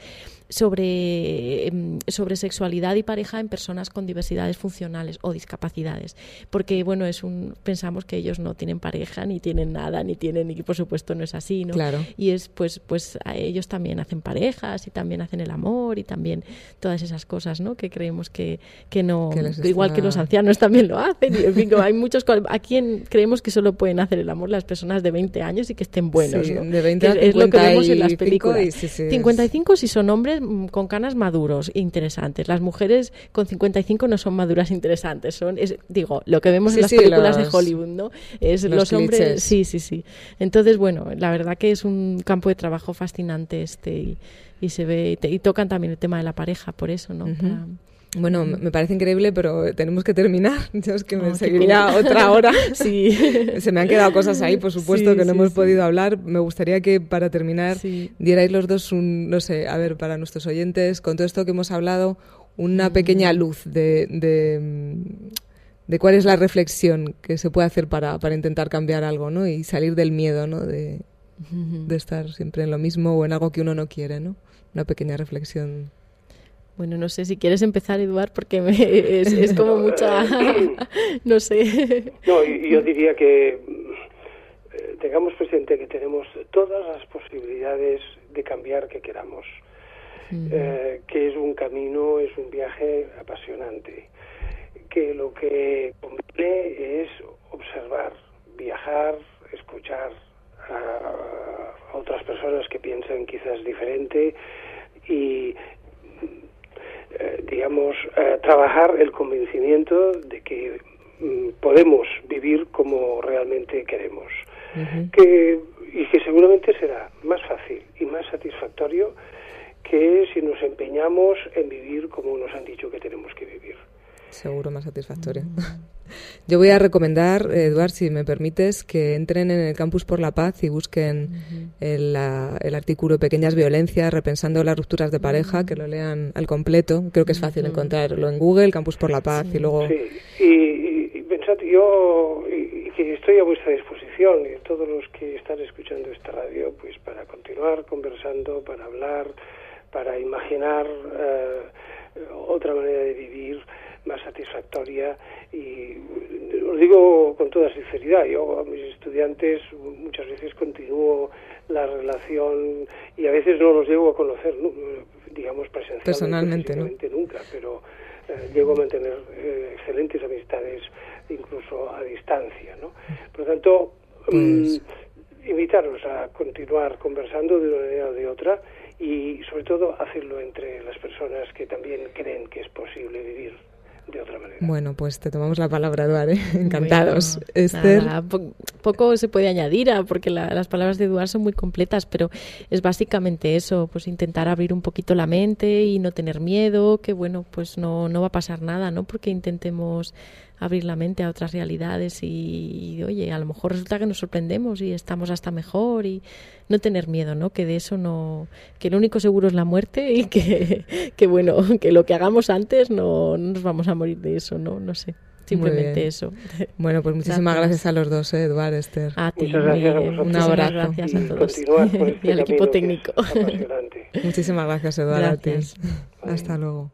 sobre, sobre sexualidad y pareja en personas con diversidades funcionales o discapacidades, porque bueno, es un pensamos que ellos no tienen pareja, ni tienen nada, ni tienen, y por supuesto no es así, ¿no? Claro. Y es pues, pues a ellos también hacen parejas y también hacen el amor y también todas esas cosas, ¿no? Que creemos que que no, que está... igual que los ancianos también lo hacen, y en fin, hay muchos, aquí en, creemos que solo pueden hacer el amor las personas de veinte años y que estén buenos, sí, ¿no? de veinte a es, es lo que vemos en las películas. Y, sí, sí, cincuenta y cinco si son hombres con canas maduros e interesantes, las mujeres con cincuenta y cinco no son maduras interesantes, son, es, digo, lo que vemos sí, en las sí, películas los, de Hollywood, ¿no? Es los, los hombres, clichés. sí, sí, sí. Entonces, bueno, la verdad que es un campo de trabajo fascinante este, y, y se ve, y, te, y tocan también el tema de la pareja, por eso, ¿no? Uh-huh. Para, Bueno, me parece increíble, pero tenemos que terminar. Yo es que me oh, seguiría otra hora. Sí. Se me han quedado cosas ahí, por supuesto, sí, que no sí, hemos sí. podido hablar. Me gustaría que, para terminar, sí. dierais los dos un, no sé, a ver, para nuestros oyentes, con todo esto que hemos hablado, una pequeña luz de, de, de cuál es la reflexión que se puede hacer para, para intentar cambiar algo, ¿no? Y salir del miedo, ¿no? De, de estar siempre en lo mismo o en algo que uno no quiere, ¿no? Una pequeña reflexión. Bueno, no sé si quieres empezar, Eduard, porque me, es, es como mucha... no sé. No, yo diría que eh, tengamos presente que tenemos todas las posibilidades de cambiar que queramos, uh-huh. eh, que es un camino, es un viaje apasionante, que lo que conviene es observar, viajar, escuchar a, a otras personas que piensan quizás diferente y... Eh, digamos, eh, trabajar el convencimiento de que mm, podemos vivir como realmente queremos. Uh-huh. que, y que seguramente será más fácil y más satisfactorio que si nos empeñamos en vivir como nos han dicho que tenemos que vivir. Seguro más satisfactorio. Uh-huh. Yo voy a recomendar, Eduard, si me permites, que entren en el Campus por la Paz y busquen uh-huh. el, la, el artículo Pequeñas violencias, repensando las rupturas de pareja, uh-huh. que lo lean al completo. Creo que es fácil uh-huh. encontrarlo en Google, Campus por la Paz, sí. y luego... Sí, y, y, y pensad, yo y, y que estoy a vuestra disposición, y todos los que están escuchando esta radio, pues para continuar conversando, para hablar, para imaginar uh, otra manera de vivir más satisfactoria. Y os digo con toda sinceridad, yo a mis estudiantes muchas veces continúo la relación y a veces no los llego a conocer, ¿no? digamos presencialmente, personalmente, ¿no? nunca, pero eh, llego a mantener eh, excelentes amistades incluso a distancia, ¿no? Por lo tanto, pues... mmm, invitaros a continuar conversando de una manera o de otra y sobre todo hacerlo entre las personas que también creen que es posible vivir de otra manera. Bueno, pues te tomamos la palabra, Eduard, ¿eh? Encantados. Bueno, Esther. Nada, po- poco se puede añadir a, porque la, las palabras de Eduard son muy completas, pero es básicamente eso, pues intentar abrir un poquito la mente y no tener miedo, que bueno, pues no, no va a pasar nada, ¿no? Porque intentemos abrir la mente a otras realidades y, y, oye, a lo mejor resulta que nos sorprendemos y estamos hasta mejor, y no tener miedo, ¿no? Que de eso no, que lo único seguro es la muerte y que, que bueno, que lo que hagamos antes no, no nos vamos a morir de eso, ¿no? No sé, simplemente eso. Bueno, pues muchísimas gracias, gracias a los dos, ¿eh? Eduard, Esther. A ti, muchas gracias a vosotros. Un abrazo. Gracias a todos. Y, por este y al equipo técnico. Muchísimas gracias, Eduard. Gracias. A ti. Hasta luego.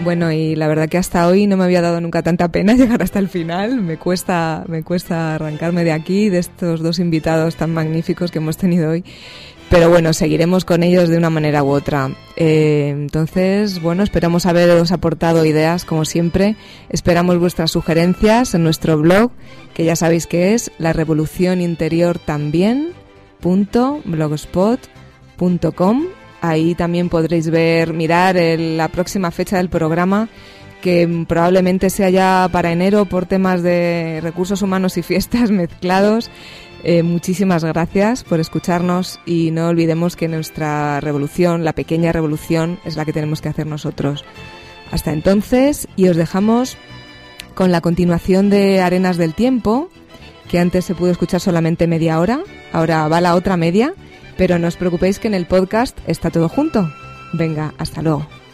Bueno, y la verdad que hasta hoy no me había dado nunca tanta pena llegar hasta el final. Me cuesta, me cuesta arrancarme de aquí, de estos dos invitados tan magníficos que hemos tenido hoy. Pero bueno, seguiremos con ellos de una manera u otra. Eh, entonces, bueno, esperamos haberos aportado ideas, como siempre. Esperamos vuestras sugerencias en nuestro blog, que ya sabéis que es la revolución interior también punto blogspot punto com. Ahí también podréis ver, mirar el, la próxima fecha del programa, que probablemente sea ya para enero por temas de recursos humanos y fiestas mezclados. Eh, muchísimas gracias por escucharnos y no olvidemos que nuestra revolución, la pequeña revolución, es la que tenemos que hacer nosotros. Hasta entonces, y os dejamos con la continuación de Arenas del Tiempo, que antes se pudo escuchar solamente media hora, ahora va la otra media, pero no os preocupéis que en el podcast está todo junto. Venga, hasta luego.